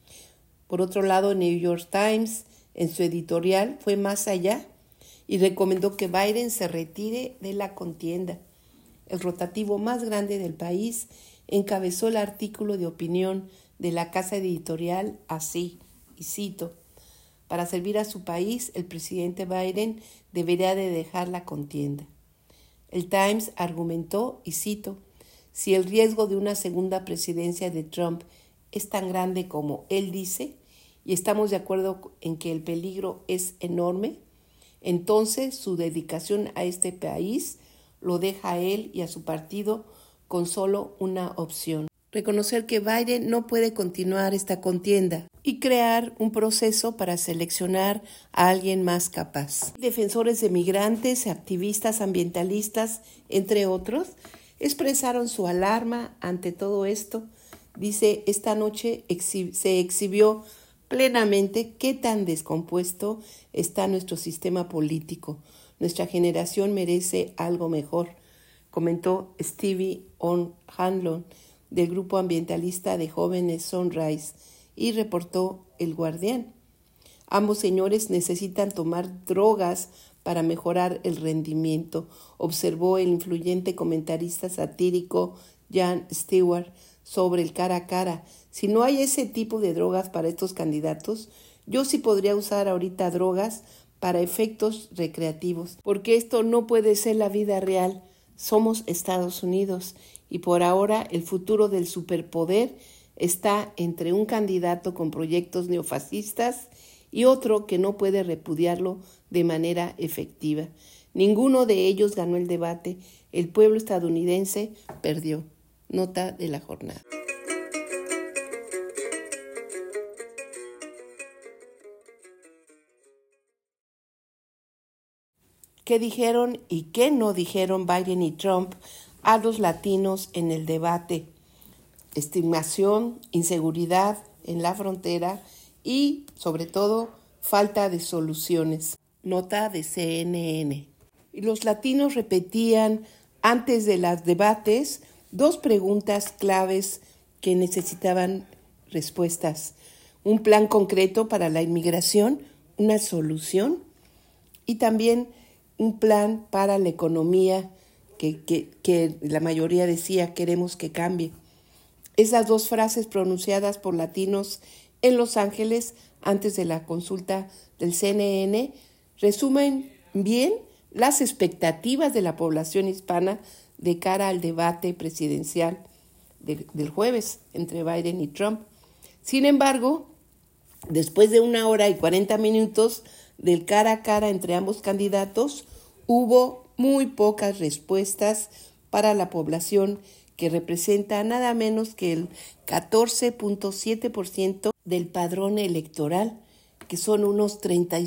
Por otro lado, New York Times, en su editorial, fue más allá y recomendó que Biden se retire de la contienda. El rotativo más grande del país encabezó el artículo de opinión de la casa editorial así, y cito, para servir a su país, el presidente Biden debería de dejar la contienda. El Times argumentó, y cito, si el riesgo de una segunda presidencia de Trump es tan grande como él dice, y estamos de acuerdo en que el peligro es enorme, entonces su dedicación a este país lo deja a él y a su partido con solo una opción. Reconocer que Biden no puede continuar esta contienda y crear un proceso para seleccionar a alguien más capaz. Defensores de migrantes, activistas ambientalistas, entre otros, expresaron su alarma ante todo esto. Dice, esta noche se exhibió plenamente qué tan descompuesto está nuestro sistema político. Nuestra generación merece algo mejor, comentó Stevie O'Hanlon del grupo ambientalista de jóvenes Sunrise y reportó El Guardián. Ambos señores necesitan tomar drogas para mejorar el rendimiento, observó el influyente comentarista satírico Jon Stewart sobre el cara a cara. Si no hay ese tipo de drogas para estos candidatos, yo sí podría usar ahorita drogas para efectos recreativos, porque esto no puede ser la vida real. Somos Estados Unidos y por ahora el futuro del superpoder está entre un candidato con proyectos neofascistas y otro que no puede repudiarlo de manera efectiva. Ninguno de ellos ganó el debate. El pueblo estadounidense perdió. Nota de la jornada. ¿Qué dijeron y qué no dijeron Biden y Trump a los latinos en el debate? Estigmación, inseguridad, en la frontera y, sobre todo, falta de soluciones. Nota de CNN. Y los latinos repetían antes de los debates 2 preguntas claves que necesitaban respuestas. Un plan concreto para la inmigración, una solución, y también un plan para la economía que la mayoría decía queremos que cambie. Esas 2 frases pronunciadas por latinos en Los Ángeles antes de la consulta del CNN resumen bien las expectativas de la población hispana de cara al debate presidencial del jueves entre Biden y Trump. Sin embargo, después de 1 hora y 40 minutos del cara a cara entre ambos candidatos, hubo muy pocas respuestas para la población que representa nada menos que el 14.7% del padrón electoral, que son unos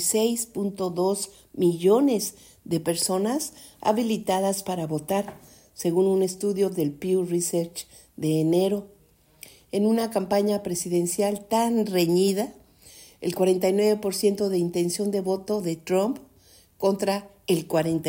36.2 millones de personas habilitadas para votar, según un estudio del Pew Research de enero. En una campaña presidencial tan reñida, el 49% de intención de voto de Trump contra el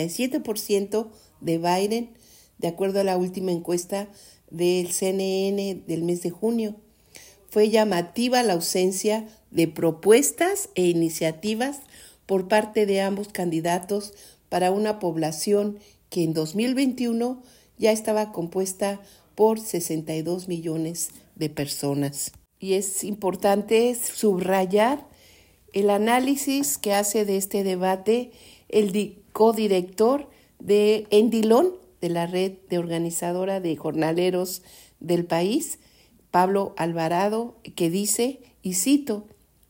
47% de Biden, de acuerdo a la última encuesta del CNN del mes de junio. Fue llamativa la ausencia de propuestas e iniciativas por parte de ambos candidatos para una población que en 2021 ya estaba compuesta por 62 millones de personas. Y es importante subrayar el análisis que hace de este debate el codirector de Endilón, de la red de organizadora de jornaleros del país, Pablo Alvarado, que dice, y cito,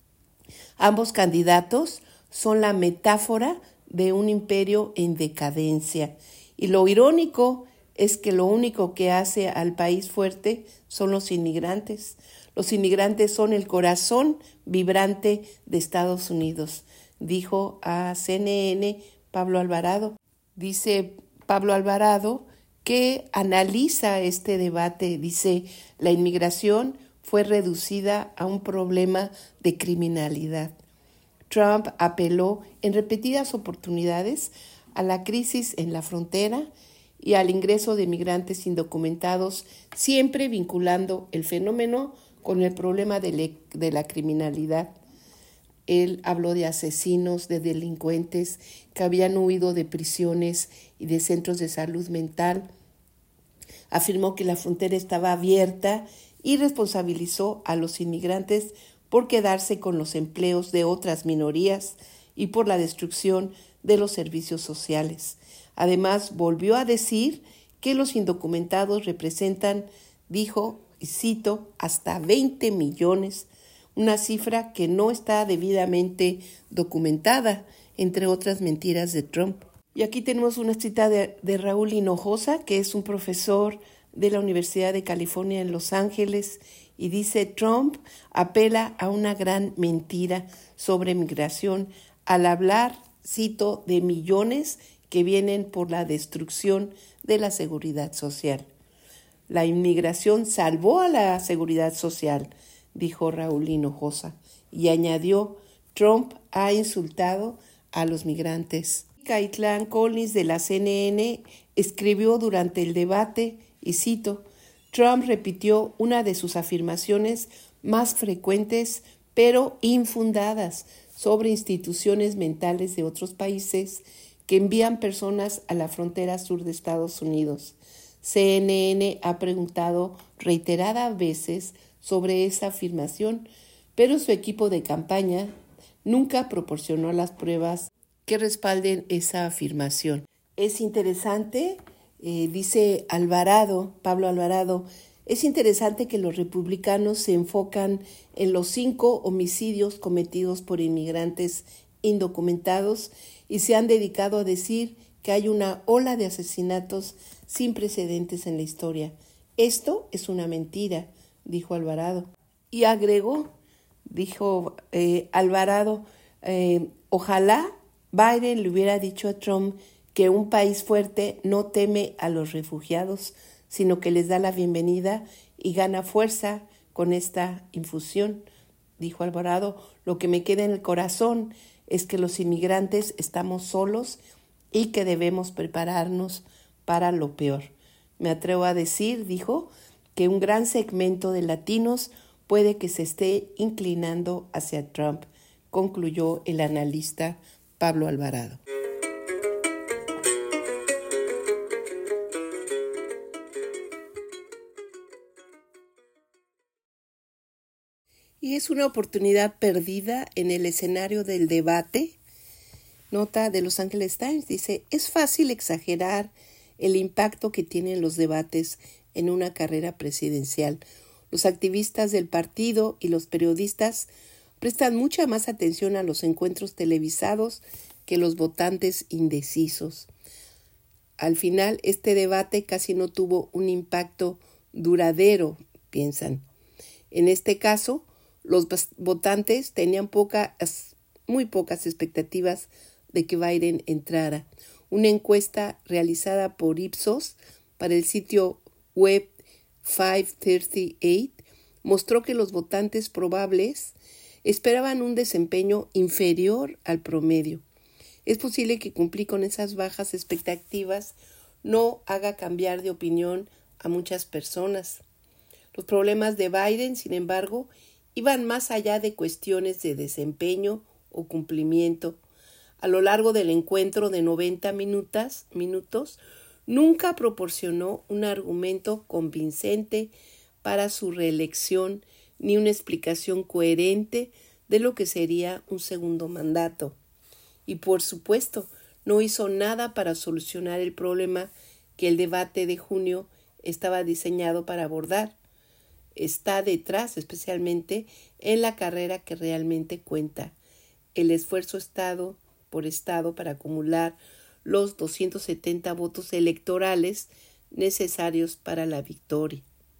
ambos candidatos son la metáfora de un imperio en decadencia. Y lo irónico es que lo único que hace al país fuerte son los inmigrantes. Los inmigrantes son el corazón vibrante de Estados Unidos, dijo a CNN Pablo Alvarado. Dice Pablo Alvarado que analiza este debate. Dice, la inmigración fue reducida a un problema de criminalidad. Trump apeló en repetidas oportunidades a la crisis en la frontera y al ingreso de migrantes indocumentados, siempre vinculando el fenómeno con el problema de la criminalidad. Él habló de asesinos, de delincuentes que habían huido de prisiones y de centros de salud mental. Afirmó que la frontera estaba abierta y responsabilizó a los inmigrantes por quedarse con los empleos de otras minorías y por la destrucción de los servicios sociales. Además, volvió a decir que los indocumentados representan, dijo, y cito, hasta 20 millones, una cifra que no está debidamente documentada, entre otras mentiras de Trump. Y aquí tenemos una cita de Raúl Hinojosa, que es un profesor de la Universidad de California en Los Ángeles, y dice, Trump apela a una gran mentira sobre migración al hablar, cito, de millones que vienen por la destrucción de la seguridad social. La inmigración salvó a la seguridad social, dijo Raúl Hinojosa, y añadió, Trump ha insultado a los migrantes. Caitlin Collins de la CNN escribió durante el debate, y cito, Trump repitió una de sus afirmaciones más frecuentes pero infundadas sobre instituciones mentales de otros países que envían personas a la frontera sur de Estados Unidos. CNN ha preguntado reiteradas veces sobre esa afirmación, pero su equipo de campaña nunca proporcionó las pruebas que respalden esa afirmación. Es interesante, dice Pablo Alvarado, es interesante que los republicanos se enfocan en los 5 homicidios cometidos por inmigrantes indocumentados y se han dedicado a decir que hay una ola de asesinatos sin precedentes en la historia. Esto es una mentira, dijo Alvarado. Y agregó, dijo Alvarado, ojalá Biden le hubiera dicho a Trump que un país fuerte no teme a los refugiados, sino que les da la bienvenida y gana fuerza con esta infusión. Dijo Alvarado, lo que me queda en el corazón es que los inmigrantes estamos solos y que debemos prepararnos para lo peor. Me atrevo a decir, dijo, que un gran segmento de latinos puede que se esté inclinando hacia Trump, concluyó el analista Pablo Alvarado. Y es una oportunidad perdida en el escenario del debate. Nota de Los Angeles Times dice, es fácil exagerar el impacto que tienen los debates en una carrera presidencial. Los activistas del partido y los periodistas prestan mucha más atención a los encuentros televisados que los votantes indecisos. Al final, este debate casi no tuvo un impacto duradero, piensan. En este caso, los votantes tenían muy pocas expectativas de que Biden entrara. Una encuesta realizada por Ipsos para el sitio web 538 mostró que los votantes probables esperaban un desempeño inferior al promedio. Es posible que cumplir con esas bajas expectativas no haga cambiar de opinión a muchas personas. Los problemas de Biden, sin embargo, iban más allá de cuestiones de desempeño o cumplimiento. A lo largo del encuentro de 90 minutos, nunca proporcionó un argumento convincente para su reelección ni una explicación coherente de lo que sería un segundo mandato. Y por supuesto, no hizo nada para solucionar el problema que el debate de junio estaba diseñado para abordar. Está detrás, especialmente en la carrera que realmente cuenta, el esfuerzo estado por estado para acumular los 270 votos electorales necesarios para la victoria.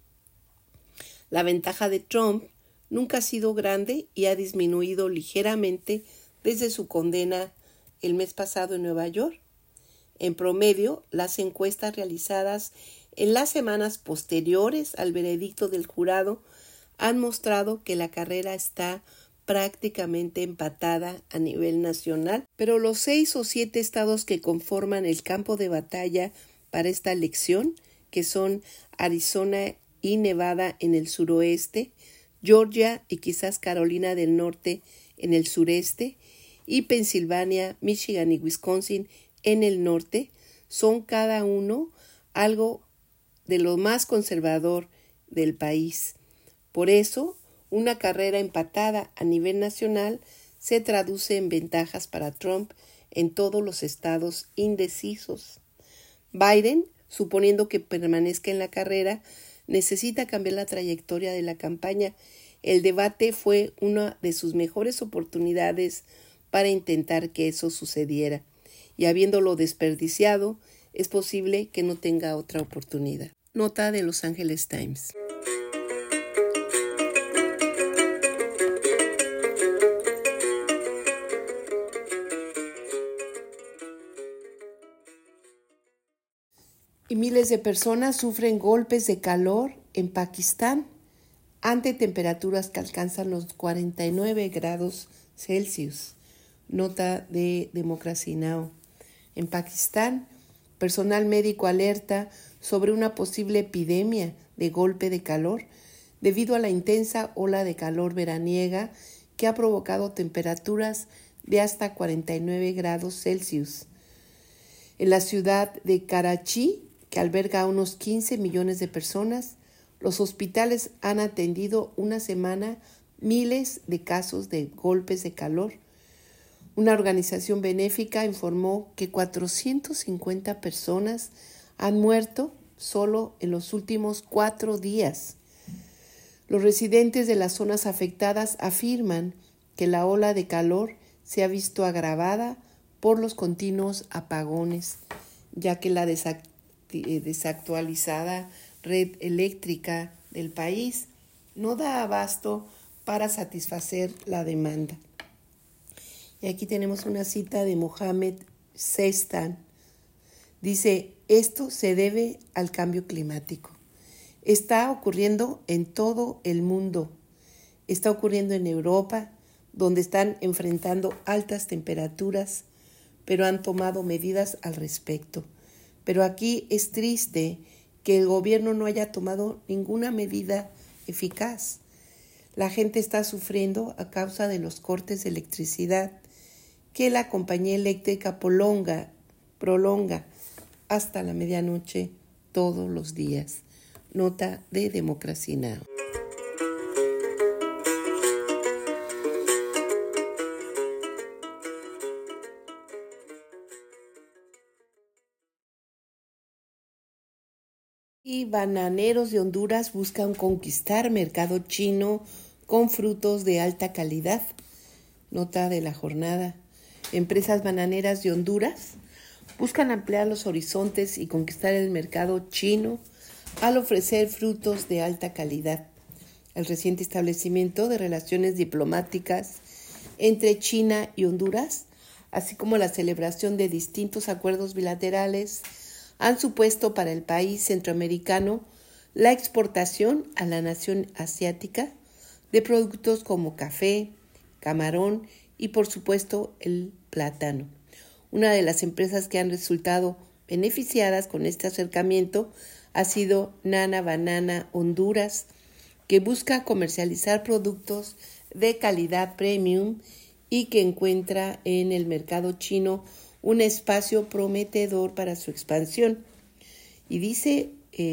La ventaja de Trump nunca ha sido grande y ha disminuido ligeramente desde su condena el mes pasado en Nueva York. En promedio, las encuestas realizadas en las semanas posteriores al veredicto del jurado han mostrado que la carrera está prácticamente empatada a nivel nacional, pero los 6 o 7 estados que conforman el campo de batalla para esta elección, que son Arizona y Nevada en el suroeste, Georgia y quizás Carolina del Norte en el sureste, y Pensilvania, Michigan y Wisconsin en el norte, son cada uno algo de lo más conservador del país. Por eso, una carrera empatada a nivel nacional se traduce en ventajas para Trump en todos los estados indecisos. Biden, suponiendo que permanezca en la carrera, necesita cambiar la trayectoria de la campaña. El debate fue una de sus mejores oportunidades para intentar que eso sucediera, y habiéndolo desperdiciado, es posible que no tenga otra oportunidad. Nota de Los Angeles Times. Y miles de personas sufren golpes de calor en Pakistán ante temperaturas que alcanzan los 49 grados Celsius. Nota de Democracy Now! En Pakistán, personal médico alerta sobre una posible epidemia de golpe de calor debido a la intensa ola de calor veraniega que ha provocado temperaturas de hasta 49 grados Celsius. En la ciudad de Karachi, que alberga a unos 15 millones de personas, los hospitales han atendido una semana miles de casos de golpes de calor. Una organización benéfica informó que 450 personas han muerto solo en los últimos 4 días. Los residentes de las zonas afectadas afirman que la ola de calor se ha visto agravada por los continuos apagones, ya que la desactualizada red eléctrica del país no da abasto para satisfacer la demanda. Y aquí tenemos una cita de Mohammed Seistan. Dice, esto se debe al cambio climático. Está ocurriendo en todo el mundo. Está ocurriendo en Europa, donde están enfrentando altas temperaturas, pero han tomado medidas al respecto. Pero aquí es triste que el gobierno no haya tomado ninguna medida eficaz. La gente está sufriendo a causa de los cortes de electricidad que la compañía eléctrica prolonga hasta la medianoche todos los días. Nota de Democracy Now! Y bananeros de Honduras buscan conquistar mercado chino con frutos de alta calidad. Nota de la jornada. Empresas bananeras de Honduras buscan ampliar los horizontes y conquistar el mercado chino al ofrecer frutos de alta calidad. El reciente establecimiento de relaciones diplomáticas entre China y Honduras, así como la celebración de distintos acuerdos bilaterales, han supuesto para el país centroamericano la exportación a la nación asiática de productos como café, camarón y por supuesto el plátano. Una de las empresas que han resultado beneficiadas con este acercamiento ha sido Nana Banana Honduras, que busca comercializar productos de calidad premium y que encuentra en el mercado chino un espacio prometedor para su expansión. Y dice,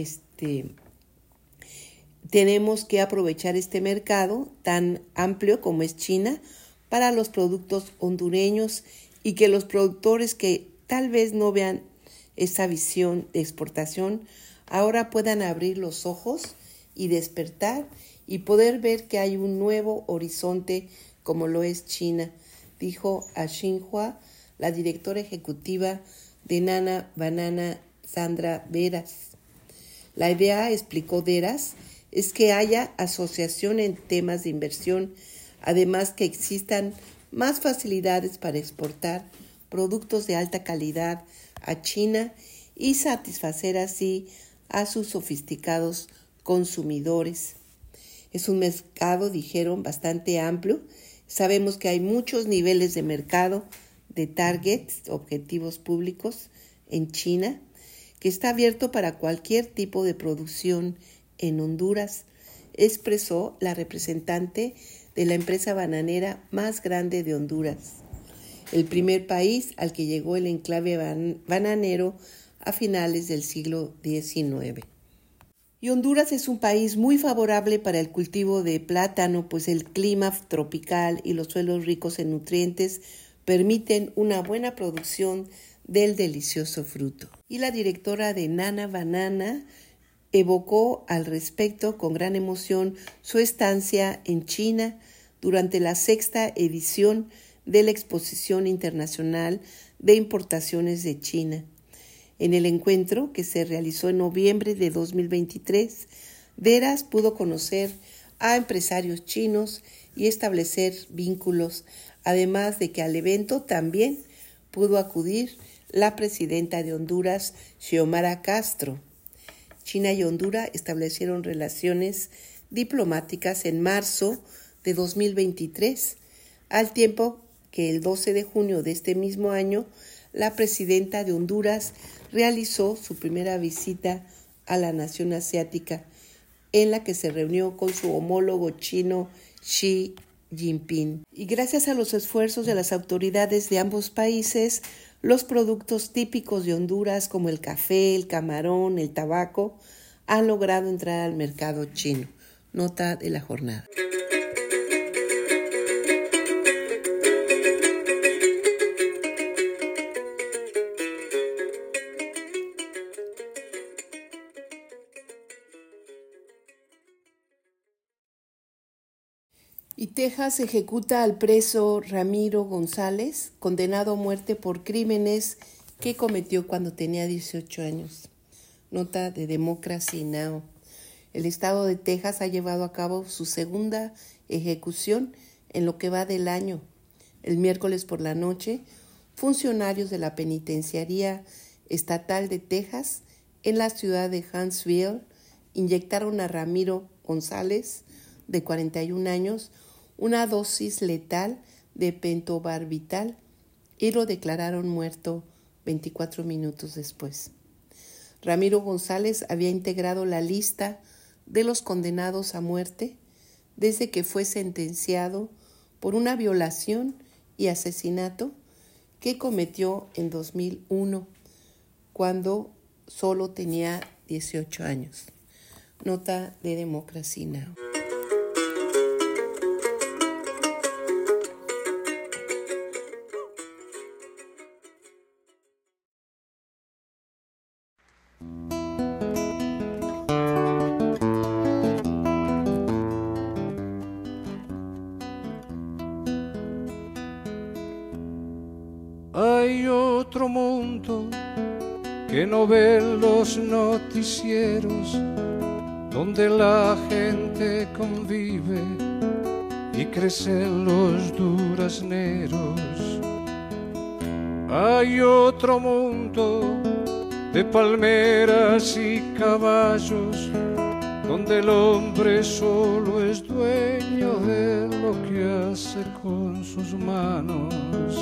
tenemos que aprovechar este mercado tan amplio como es China para los productos hondureños y que los productores que tal vez no vean esa visión de exportación ahora puedan abrir los ojos y despertar y poder ver que hay un nuevo horizonte como lo es China, dijo a Xinhua la directora ejecutiva de Nana Banana, Sandra Veras. La idea, explicó Veras, es que haya asociación en temas de inversión, además que existan más facilidades para exportar productos de alta calidad a China y satisfacer así a sus sofisticados consumidores. Es un mercado, dijeron, bastante amplio. Sabemos que hay muchos niveles de mercado de targets, objetivos públicos, en China, que está abierto para cualquier tipo de producción en Honduras, expresó la representante de la empresa bananera más grande de Honduras, el primer país al que llegó el enclave bananero a finales del siglo XIX. Y Honduras es un país muy favorable para el cultivo de plátano, pues el clima tropical y los suelos ricos en nutrientes permiten una buena producción del delicioso fruto. Y la directora de Nana Banana evocó al respecto con gran emoción su estancia en China durante la 6ª edición de la Exposición Internacional de Importaciones de China. En el encuentro, que se realizó en noviembre de 2023, Veras pudo conocer a empresarios chinos y establecer vínculos, además de que al evento también pudo acudir la presidenta de Honduras, Xiomara Castro. China y Honduras establecieron relaciones diplomáticas en marzo de 2023, al tiempo que el 12 de junio de este mismo año, la presidenta de Honduras realizó su primera visita a la nación asiática, en la que se reunió con su homólogo chino Xi Jinping. Y gracias a los esfuerzos de las autoridades de ambos países, los productos típicos de Honduras como el café, el camarón, el tabaco, han logrado entrar al mercado chino. Nota de la jornada. Y Texas ejecuta al preso Ramiro González, condenado a muerte por crímenes que cometió cuando tenía 18 años. Nota de Democracy Now! El estado de Texas ha llevado a cabo su segunda ejecución en lo que va del año. El miércoles por la noche, funcionarios de la Penitenciaría Estatal de Texas en la ciudad de Huntsville inyectaron a Ramiro González, de 41 años, una dosis letal de pentobarbital y lo declararon muerto 24 minutos después. Ramiro González había integrado la lista de los condenados a muerte desde que fue sentenciado por una violación y asesinato que cometió en 2001, cuando solo tenía 18 años. Nota de Democracy Now! Hay otro mundo que no ven los noticieros, donde la gente convive y crecen los durazneros. Hay otro mundo de palmeras y caballos, donde el hombre solo es dueño de lo que hace con sus manos.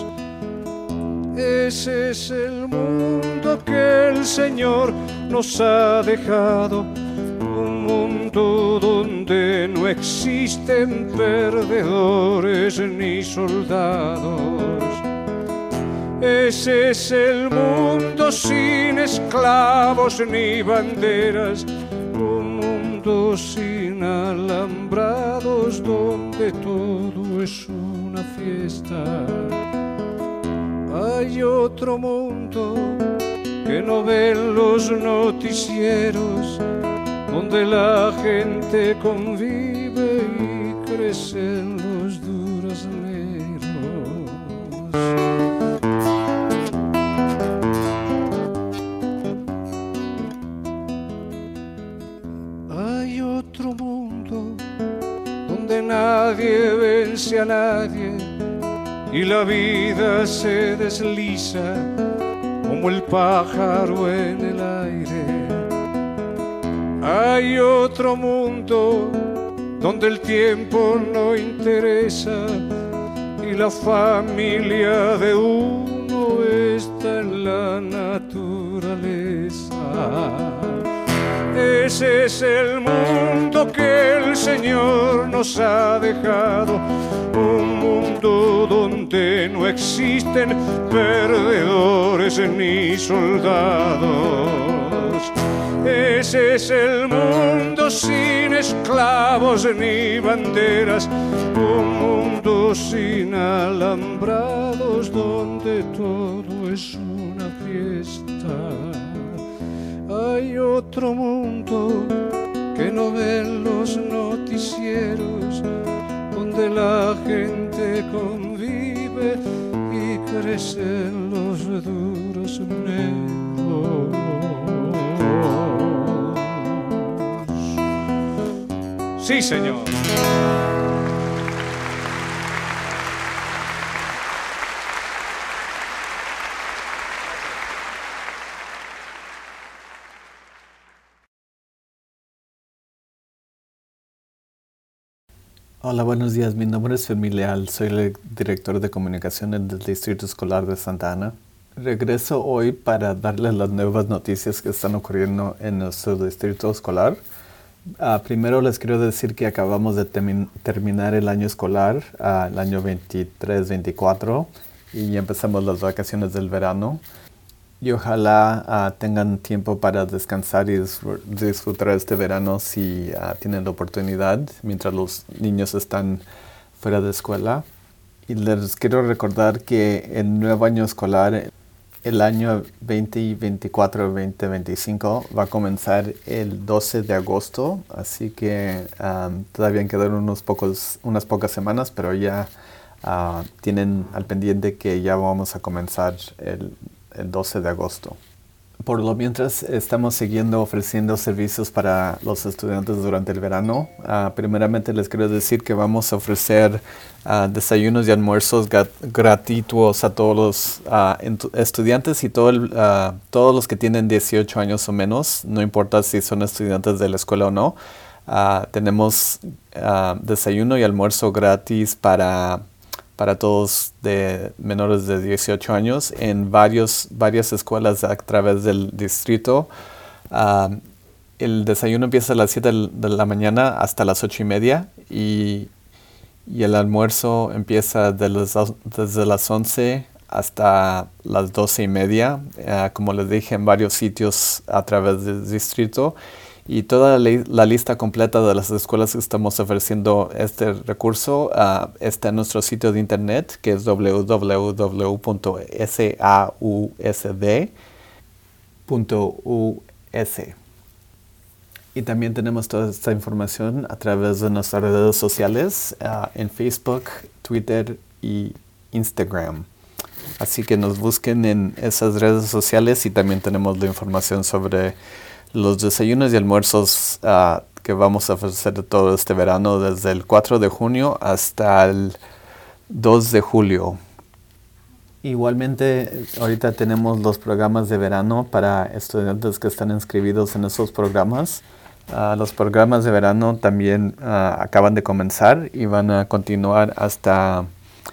Ese es el mundo que el Señor nos ha dejado, un mundo donde no existen perdedores ni soldados. Ese es el mundo sin esclavos ni banderas, un mundo sin alambrados donde todo es una fiesta. Hay otro mundo que no ven los noticieros, donde la gente convive y crecen los durazneros. Hay otro mundo donde nadie vence a nadie y la vida se desliza como el pájaro en el aire. Hay otro mundo donde el tiempo no interesa y la familia de uno está en la naturaleza. Ese es el mundo que el Señor nos ha dejado, un mundo donde no existen perdedores ni soldados. Ese es el mundo sin esclavos ni banderas, un mundo sin alambrados donde todo es una fiesta. Hay otro mundo que no ven los noticieros, donde la gente convive y crecen los durazneros. Sí, señor. Hola, buenos días. Mi nombre es Fermín Leal. Soy el director de comunicaciones del Distrito Escolar de Santa Ana. Regreso hoy para darles las nuevas noticias que están ocurriendo en nuestro distrito escolar. Primero les quiero decir que acabamos de terminar el año escolar, el año 23-24, y empezamos las vacaciones del verano. Y ojalá tengan tiempo para descansar y disfrutar este verano si tienen la oportunidad, mientras los niños están fuera de escuela. Y les quiero recordar que el nuevo año escolar, el año 2024-2025, va a comenzar el 12 de agosto. Así que todavía quedan unas pocas semanas, pero ya tienen al pendiente que ya vamos a comenzar el 12 de agosto. Por lo mientras estamos siguiendo ofreciendo servicios para los estudiantes durante el verano. Primeramente les quiero decir que vamos a ofrecer desayunos y almuerzos gratuitos a todos los estudiantes y todos los que tienen 18 años o menos, no importa si son estudiantes de la escuela o no. Tenemos desayuno y almuerzo gratis para todos de menores de 18 años en varias escuelas a través del distrito. El desayuno empieza a las 7 de la mañana hasta las 8:30 y el almuerzo empieza desde las 11 hasta las 12:30, como les dije, en varios sitios a través del distrito. Y toda la lista completa de las escuelas que estamos ofreciendo este recurso está en nuestro sitio de internet, que es www.sausd.us. Y también tenemos toda esta información a través de nuestras redes sociales en Facebook, Twitter y Instagram. Así que nos busquen en esas redes sociales y también tenemos la información sobre los desayunos y almuerzos que vamos a ofrecer todo este verano desde el 4 de junio hasta el 2 de julio. Igualmente, ahorita tenemos los programas de verano para estudiantes que están inscribidos en esos programas. Los programas de verano también acaban de comenzar y van a continuar hasta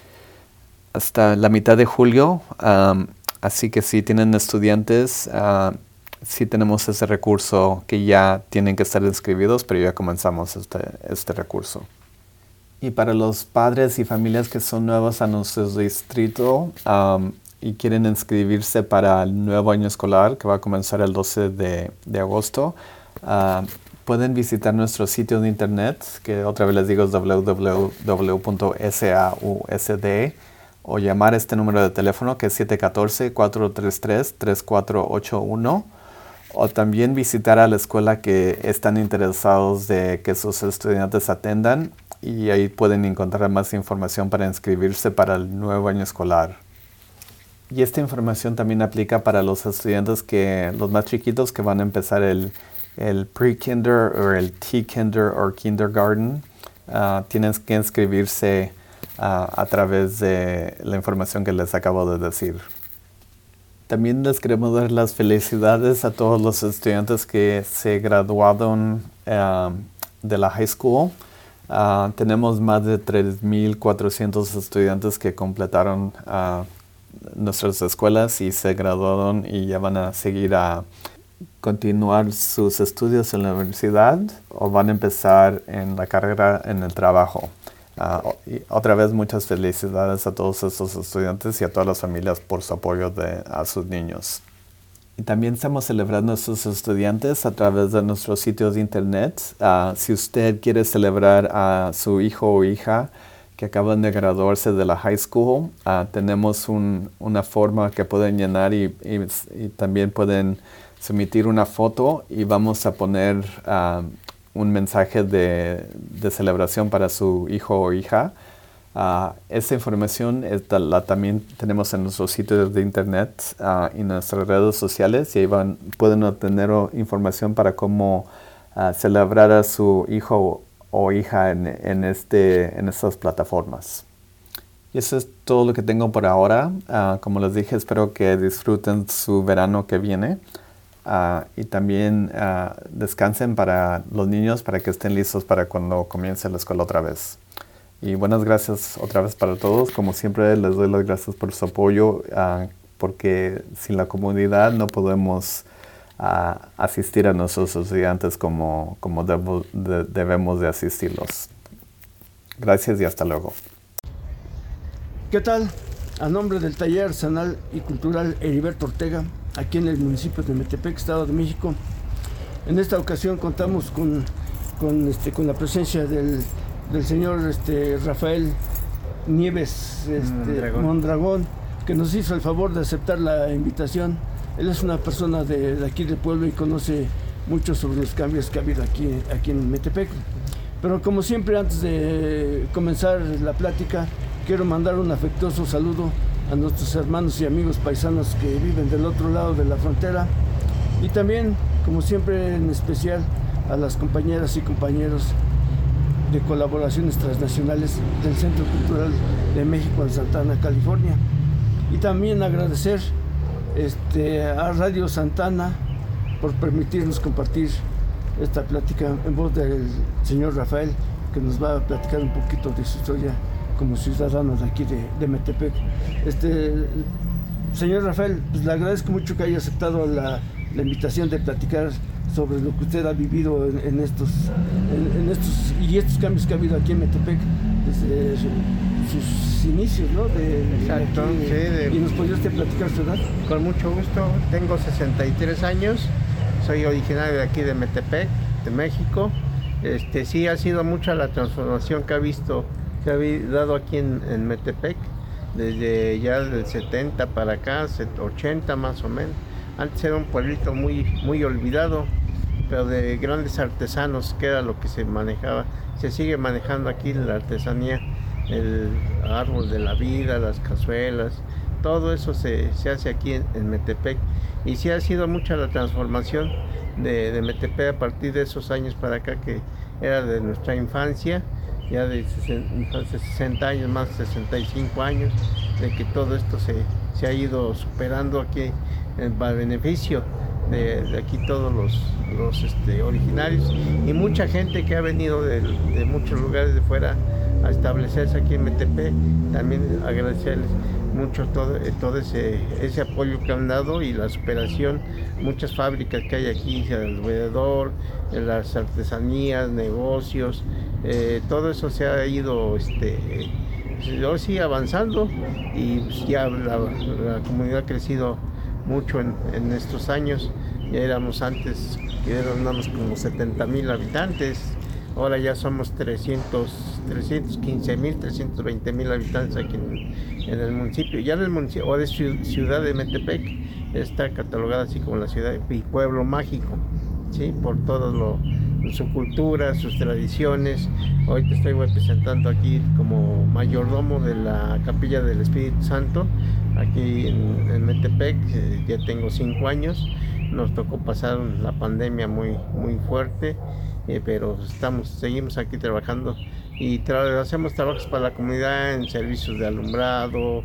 la mitad de julio. Así que si tienen estudiantes, sí tenemos ese recurso que ya tienen que estar inscribidos, pero ya comenzamos este recurso. Y para los padres y familias que son nuevos a nuestro distrito y quieren inscribirse para el nuevo año escolar que va a comenzar el 12 de agosto, pueden visitar nuestro sitio de internet, que otra vez les digo es www.sausd, o llamar este número de teléfono que es 714-433-3481. O también visitar a la escuela que están interesados de que sus estudiantes atendan y ahí pueden encontrar más información para inscribirse para el nuevo año escolar. Y esta información también aplica para los estudiantes los más chiquitos que van a empezar el pre-kinder o el T-kinder o kindergarten. Tienen que inscribirse a través de la información que les acabo de decir. También les queremos dar las felicidades a todos los estudiantes que se graduaron de la high school. Tenemos más de 3,400 estudiantes que completaron nuestras escuelas y se graduaron y ya van a seguir a continuar sus estudios en la universidad o van a empezar en la carrera en el trabajo. Y otra vez muchas felicidades a todos estos estudiantes y a todas las familias por su apoyo a sus niños. Y también estamos celebrando a sus estudiantes a través de nuestros sitios de internet. Si usted quiere celebrar a su hijo o hija que acaban de graduarse de la high school, tenemos una forma que pueden llenar y también pueden submitir una foto y vamos a poner un mensaje de celebración para su hijo o hija. Esta información la también tenemos en nuestros sitios de internet y en nuestras redes sociales y ahí pueden obtener información para cómo celebrar a su hijo o hija en estas plataformas. Y eso es todo lo que tengo por ahora. Como les dije, espero que disfruten su verano que viene. Y también descansen para los niños para que estén listos para cuando comience la escuela otra vez. Y buenas gracias otra vez para todos. Como siempre les doy las gracias por su apoyo porque sin la comunidad no podemos asistir a nuestros estudiantes como debemos de asistirlos. Gracias y hasta luego. ¿Qué tal? A nombre del Taller Artesanal y Cultural Heriberto Ortega, aquí en el municipio de Metepec, Estado de México. En esta ocasión contamos con la presencia del señor Rafael Nieves Mondragón, que nos hizo el favor de aceptar la invitación. Él es una persona de aquí del pueblo y conoce mucho sobre los cambios que ha habido aquí en Metepec. Pero como siempre, antes de comenzar la plática, quiero mandar un afectuoso saludo a nuestros hermanos y amigos paisanos que viven del otro lado de la frontera, Y también, como siempre, en especial a las compañeras y compañeros de colaboraciones transnacionales del Centro Cultural de México en Santa Ana, California. Y también agradecer a Radio Santa Ana por permitirnos compartir esta plática en voz del señor Rafael, que nos va a platicar un poquito de su historia como ciudadano de aquí de Metepec. Señor Rafael, pues le agradezco mucho que haya aceptado la invitación de platicar sobre lo que usted ha vivido en estos cambios que ha habido aquí en Metepec desde sus inicios, ¿no? Exacto, sí. ¿Y nos podría usted platicar su edad? Con mucho gusto. Tengo 63 años, soy originario de aquí de Metepec, de México. Sí ha sido mucha la transformación que ha dado aquí en Metepec, desde ya del 70 para acá, 80 más o menos. Antes era un pueblito muy olvidado, pero de grandes artesanos, que era lo que se manejaba. Se sigue manejando aquí la artesanía, el árbol de la vida, las cazuelas, todo eso se hace aquí en Metepec. Y sí ha sido mucha la transformación de Metepec a partir de esos años para acá, que era de nuestra infancia, ya de 60 años, más 65 años, de que todo esto se ha ido superando aquí para beneficio de aquí todos los originarios y mucha gente que ha venido de muchos lugares de fuera a establecerse aquí en Metepec. También agradecerles mucho todo ese apoyo que han dado y la superación. Muchas fábricas que hay aquí alrededor, las artesanías, negocios, todo eso se ha ido sí avanzando, y pues ya la comunidad ha crecido mucho en estos años. Ya éramos antes, que éramos como 70,000 habitantes, ahora ya somos 315,000, 320,000 habitantes aquí en el municipio. Ya en el municipio, ahora es ciudad de Metepec, está catalogada así como la ciudad y pueblo mágico, ¿sí? Por todo su cultura, sus tradiciones. Hoy te estoy representando aquí como mayordomo de la Capilla del Espíritu Santo, aquí en Metepec. Ya tengo 5 años. Nos tocó pasar la pandemia muy fuerte, pero seguimos aquí trabajando y hacemos trabajos para la comunidad en servicios de alumbrado,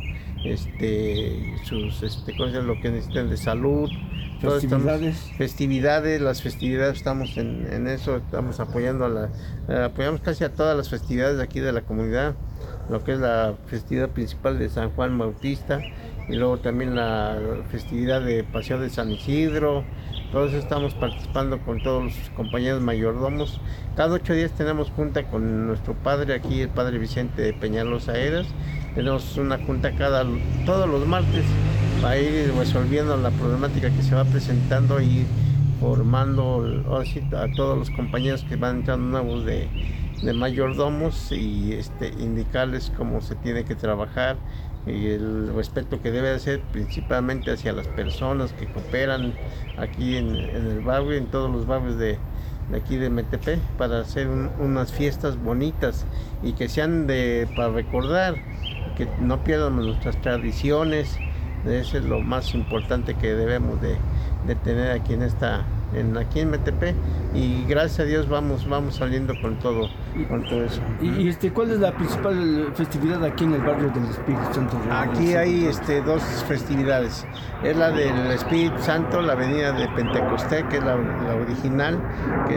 cosas, lo que necesiten de salud. Festividades. Las festividades estamos en eso, estamos apoyando apoyamos casi a todas las festividades de aquí de la comunidad, lo que es la festividad principal de San Juan Bautista, y luego también la festividad de Paseo de San Isidro. Todos estamos participando con todos los compañeros mayordomos. Cada 8 días tenemos junta con nuestro padre aquí, el padre Vicente de Peñalosa Heras. Tenemos una junta todos los martes para ir resolviendo la problemática que se va presentando y formando a todos los compañeros que van entrando nuevos de mayordomos, y indicarles cómo se tiene que trabajar y el respeto que debe hacer principalmente hacia las personas que cooperan aquí en el barrio, en todos los barrios de aquí de Metepec, para hacer unas fiestas bonitas y que sean para recordar, que no pierdan nuestras tradiciones. Eso es lo más importante que debemos de tener aquí aquí en Metepec, y gracias a Dios vamos saliendo con todo eso. ¿Y cuál es la principal festividad aquí en el barrio del Espíritu Santo? Aquí hay 2 festividades. Es la del Espíritu Santo, la avenida de Pentecostés, que es la original, que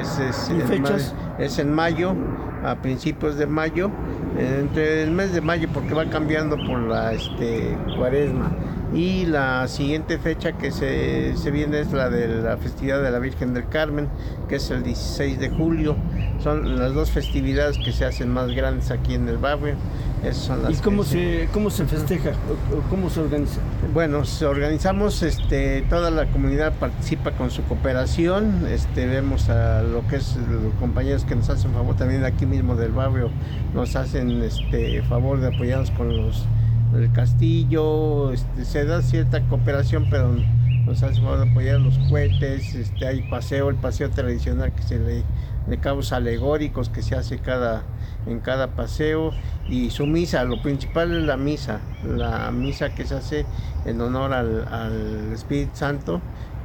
es en mayo, a principios de mayo, entre el mes de mayo, porque va cambiando por la cuaresma. Y la siguiente fecha que se viene es la de la festividad de la Virgen del Carmen, que es el 16 de julio. Son las 2 festividades que se hacen más grandes aquí en el barrio. Esas son las. ¿Y cómo se festeja o cómo se organiza? Bueno, organizamos, toda la comunidad participa con su cooperación. Vemos a lo que es los compañeros que nos hacen favor también aquí mismo del barrio, nos hacen favor de apoyarnos con el castillo. Se da cierta cooperación, pero nos hace favor de apoyar los cohetes. Hay el paseo tradicional que de cabos alegóricos que se hace en cada paseo, y su misa. Lo principal es la misa que se hace en honor al Espíritu Santo,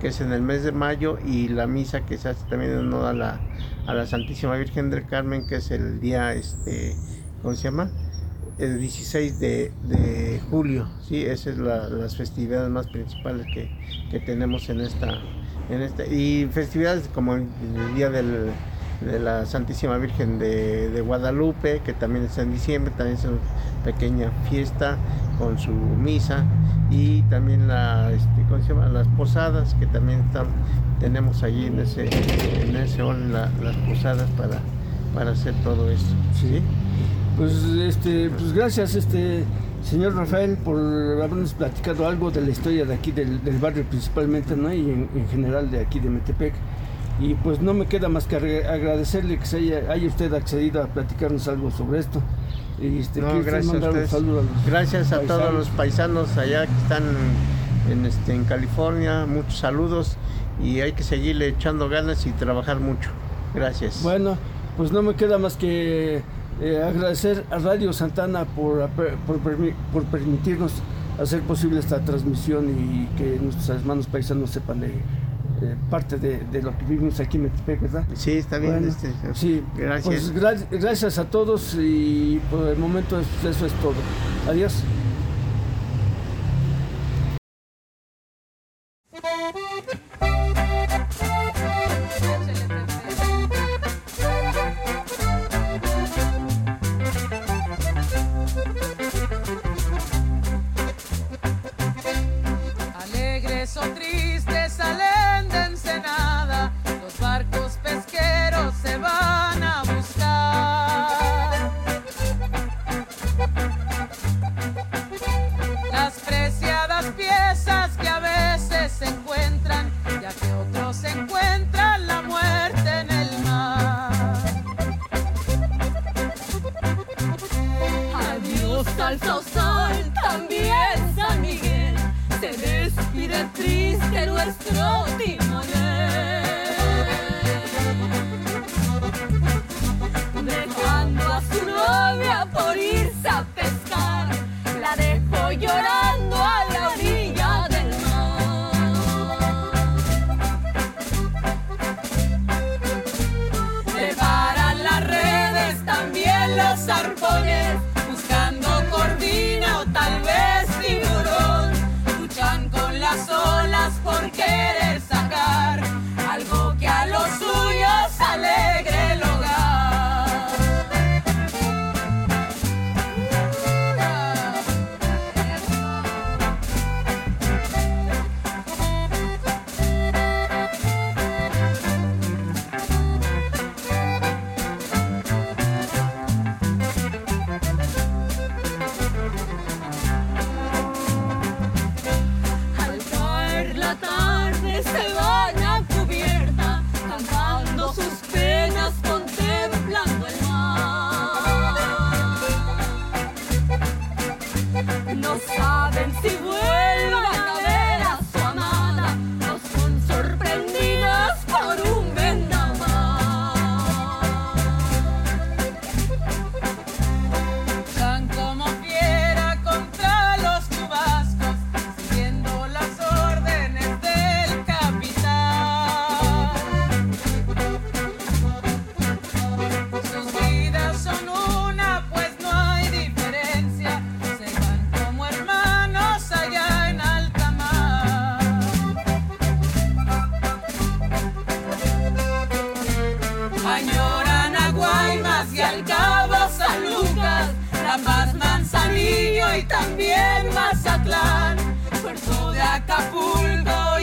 que es en el mes de mayo, y la misa que se hace también en honor a la Santísima Virgen del Carmen, que es el día, ¿cómo se llama? El 16 de julio, ¿sí? Esas son las festividades más principales que tenemos en esta, y festividades como el día de la Santísima Virgen de Guadalupe, que también está en diciembre, también es una pequeña fiesta con su misa, y también ¿cómo se llama? Las posadas, que también tenemos allí en ese orden las posadas para hacer todo esto, ¿sí? Pues gracias, señor Rafael, por habernos platicado algo de la historia de aquí del barrio principalmente, ¿no? Y en general de aquí de Metepec. Y pues no me queda más que agradecerle que haya usted accedido a platicarnos algo sobre esto. Gracias a ustedes. Gracias a todos los paisanos allá que están en California. Muchos saludos, y hay que seguirle echando ganas y trabajar mucho. Gracias. Bueno, pues no me queda más que agradecer a Radio Santa Ana por permitirnos hacer posible esta transmisión, y que nuestros hermanos paisanos sepan de parte de lo que vivimos aquí en Metepec, ¿verdad? Sí, está bien. Bueno, sí, gracias. Pues, gracias a todos, y por el momento eso es todo. Adiós. Alegres o tristes salen de Ensenada, los barcos pesqueros se van a buscar las preciadas piezas que a veces se encuentran, ya que otros encuentran la muerte en el mar. Adiós al Sausal, también San Miguel, se despide triste nuestro timonel, dejando a su novia por irse a pescar, la dejó llorando a la orilla del mar. Preparan las redes, también los arpones, buscando corvina o tal vez tiburón, luchan con las olas por querer sacar algo que a los suyos alegre el hogar. Al caer la tarde se van a cubierta, cantando sus penas, contemplando el mar. No saben si vuelvan a ver a su amada, o son sorprendidos por un vendaval. Luchan como fiera contra los chubascos, siguiendo las órdenes del capitán. Sus vidas son una, pues no hay diferencia, se van como hermanos allá en alta mar. Añoran a Guaymas y al Cabo San Lucas, La Paz, Manzanillo y también Mazatlán, Puerto de Acapulco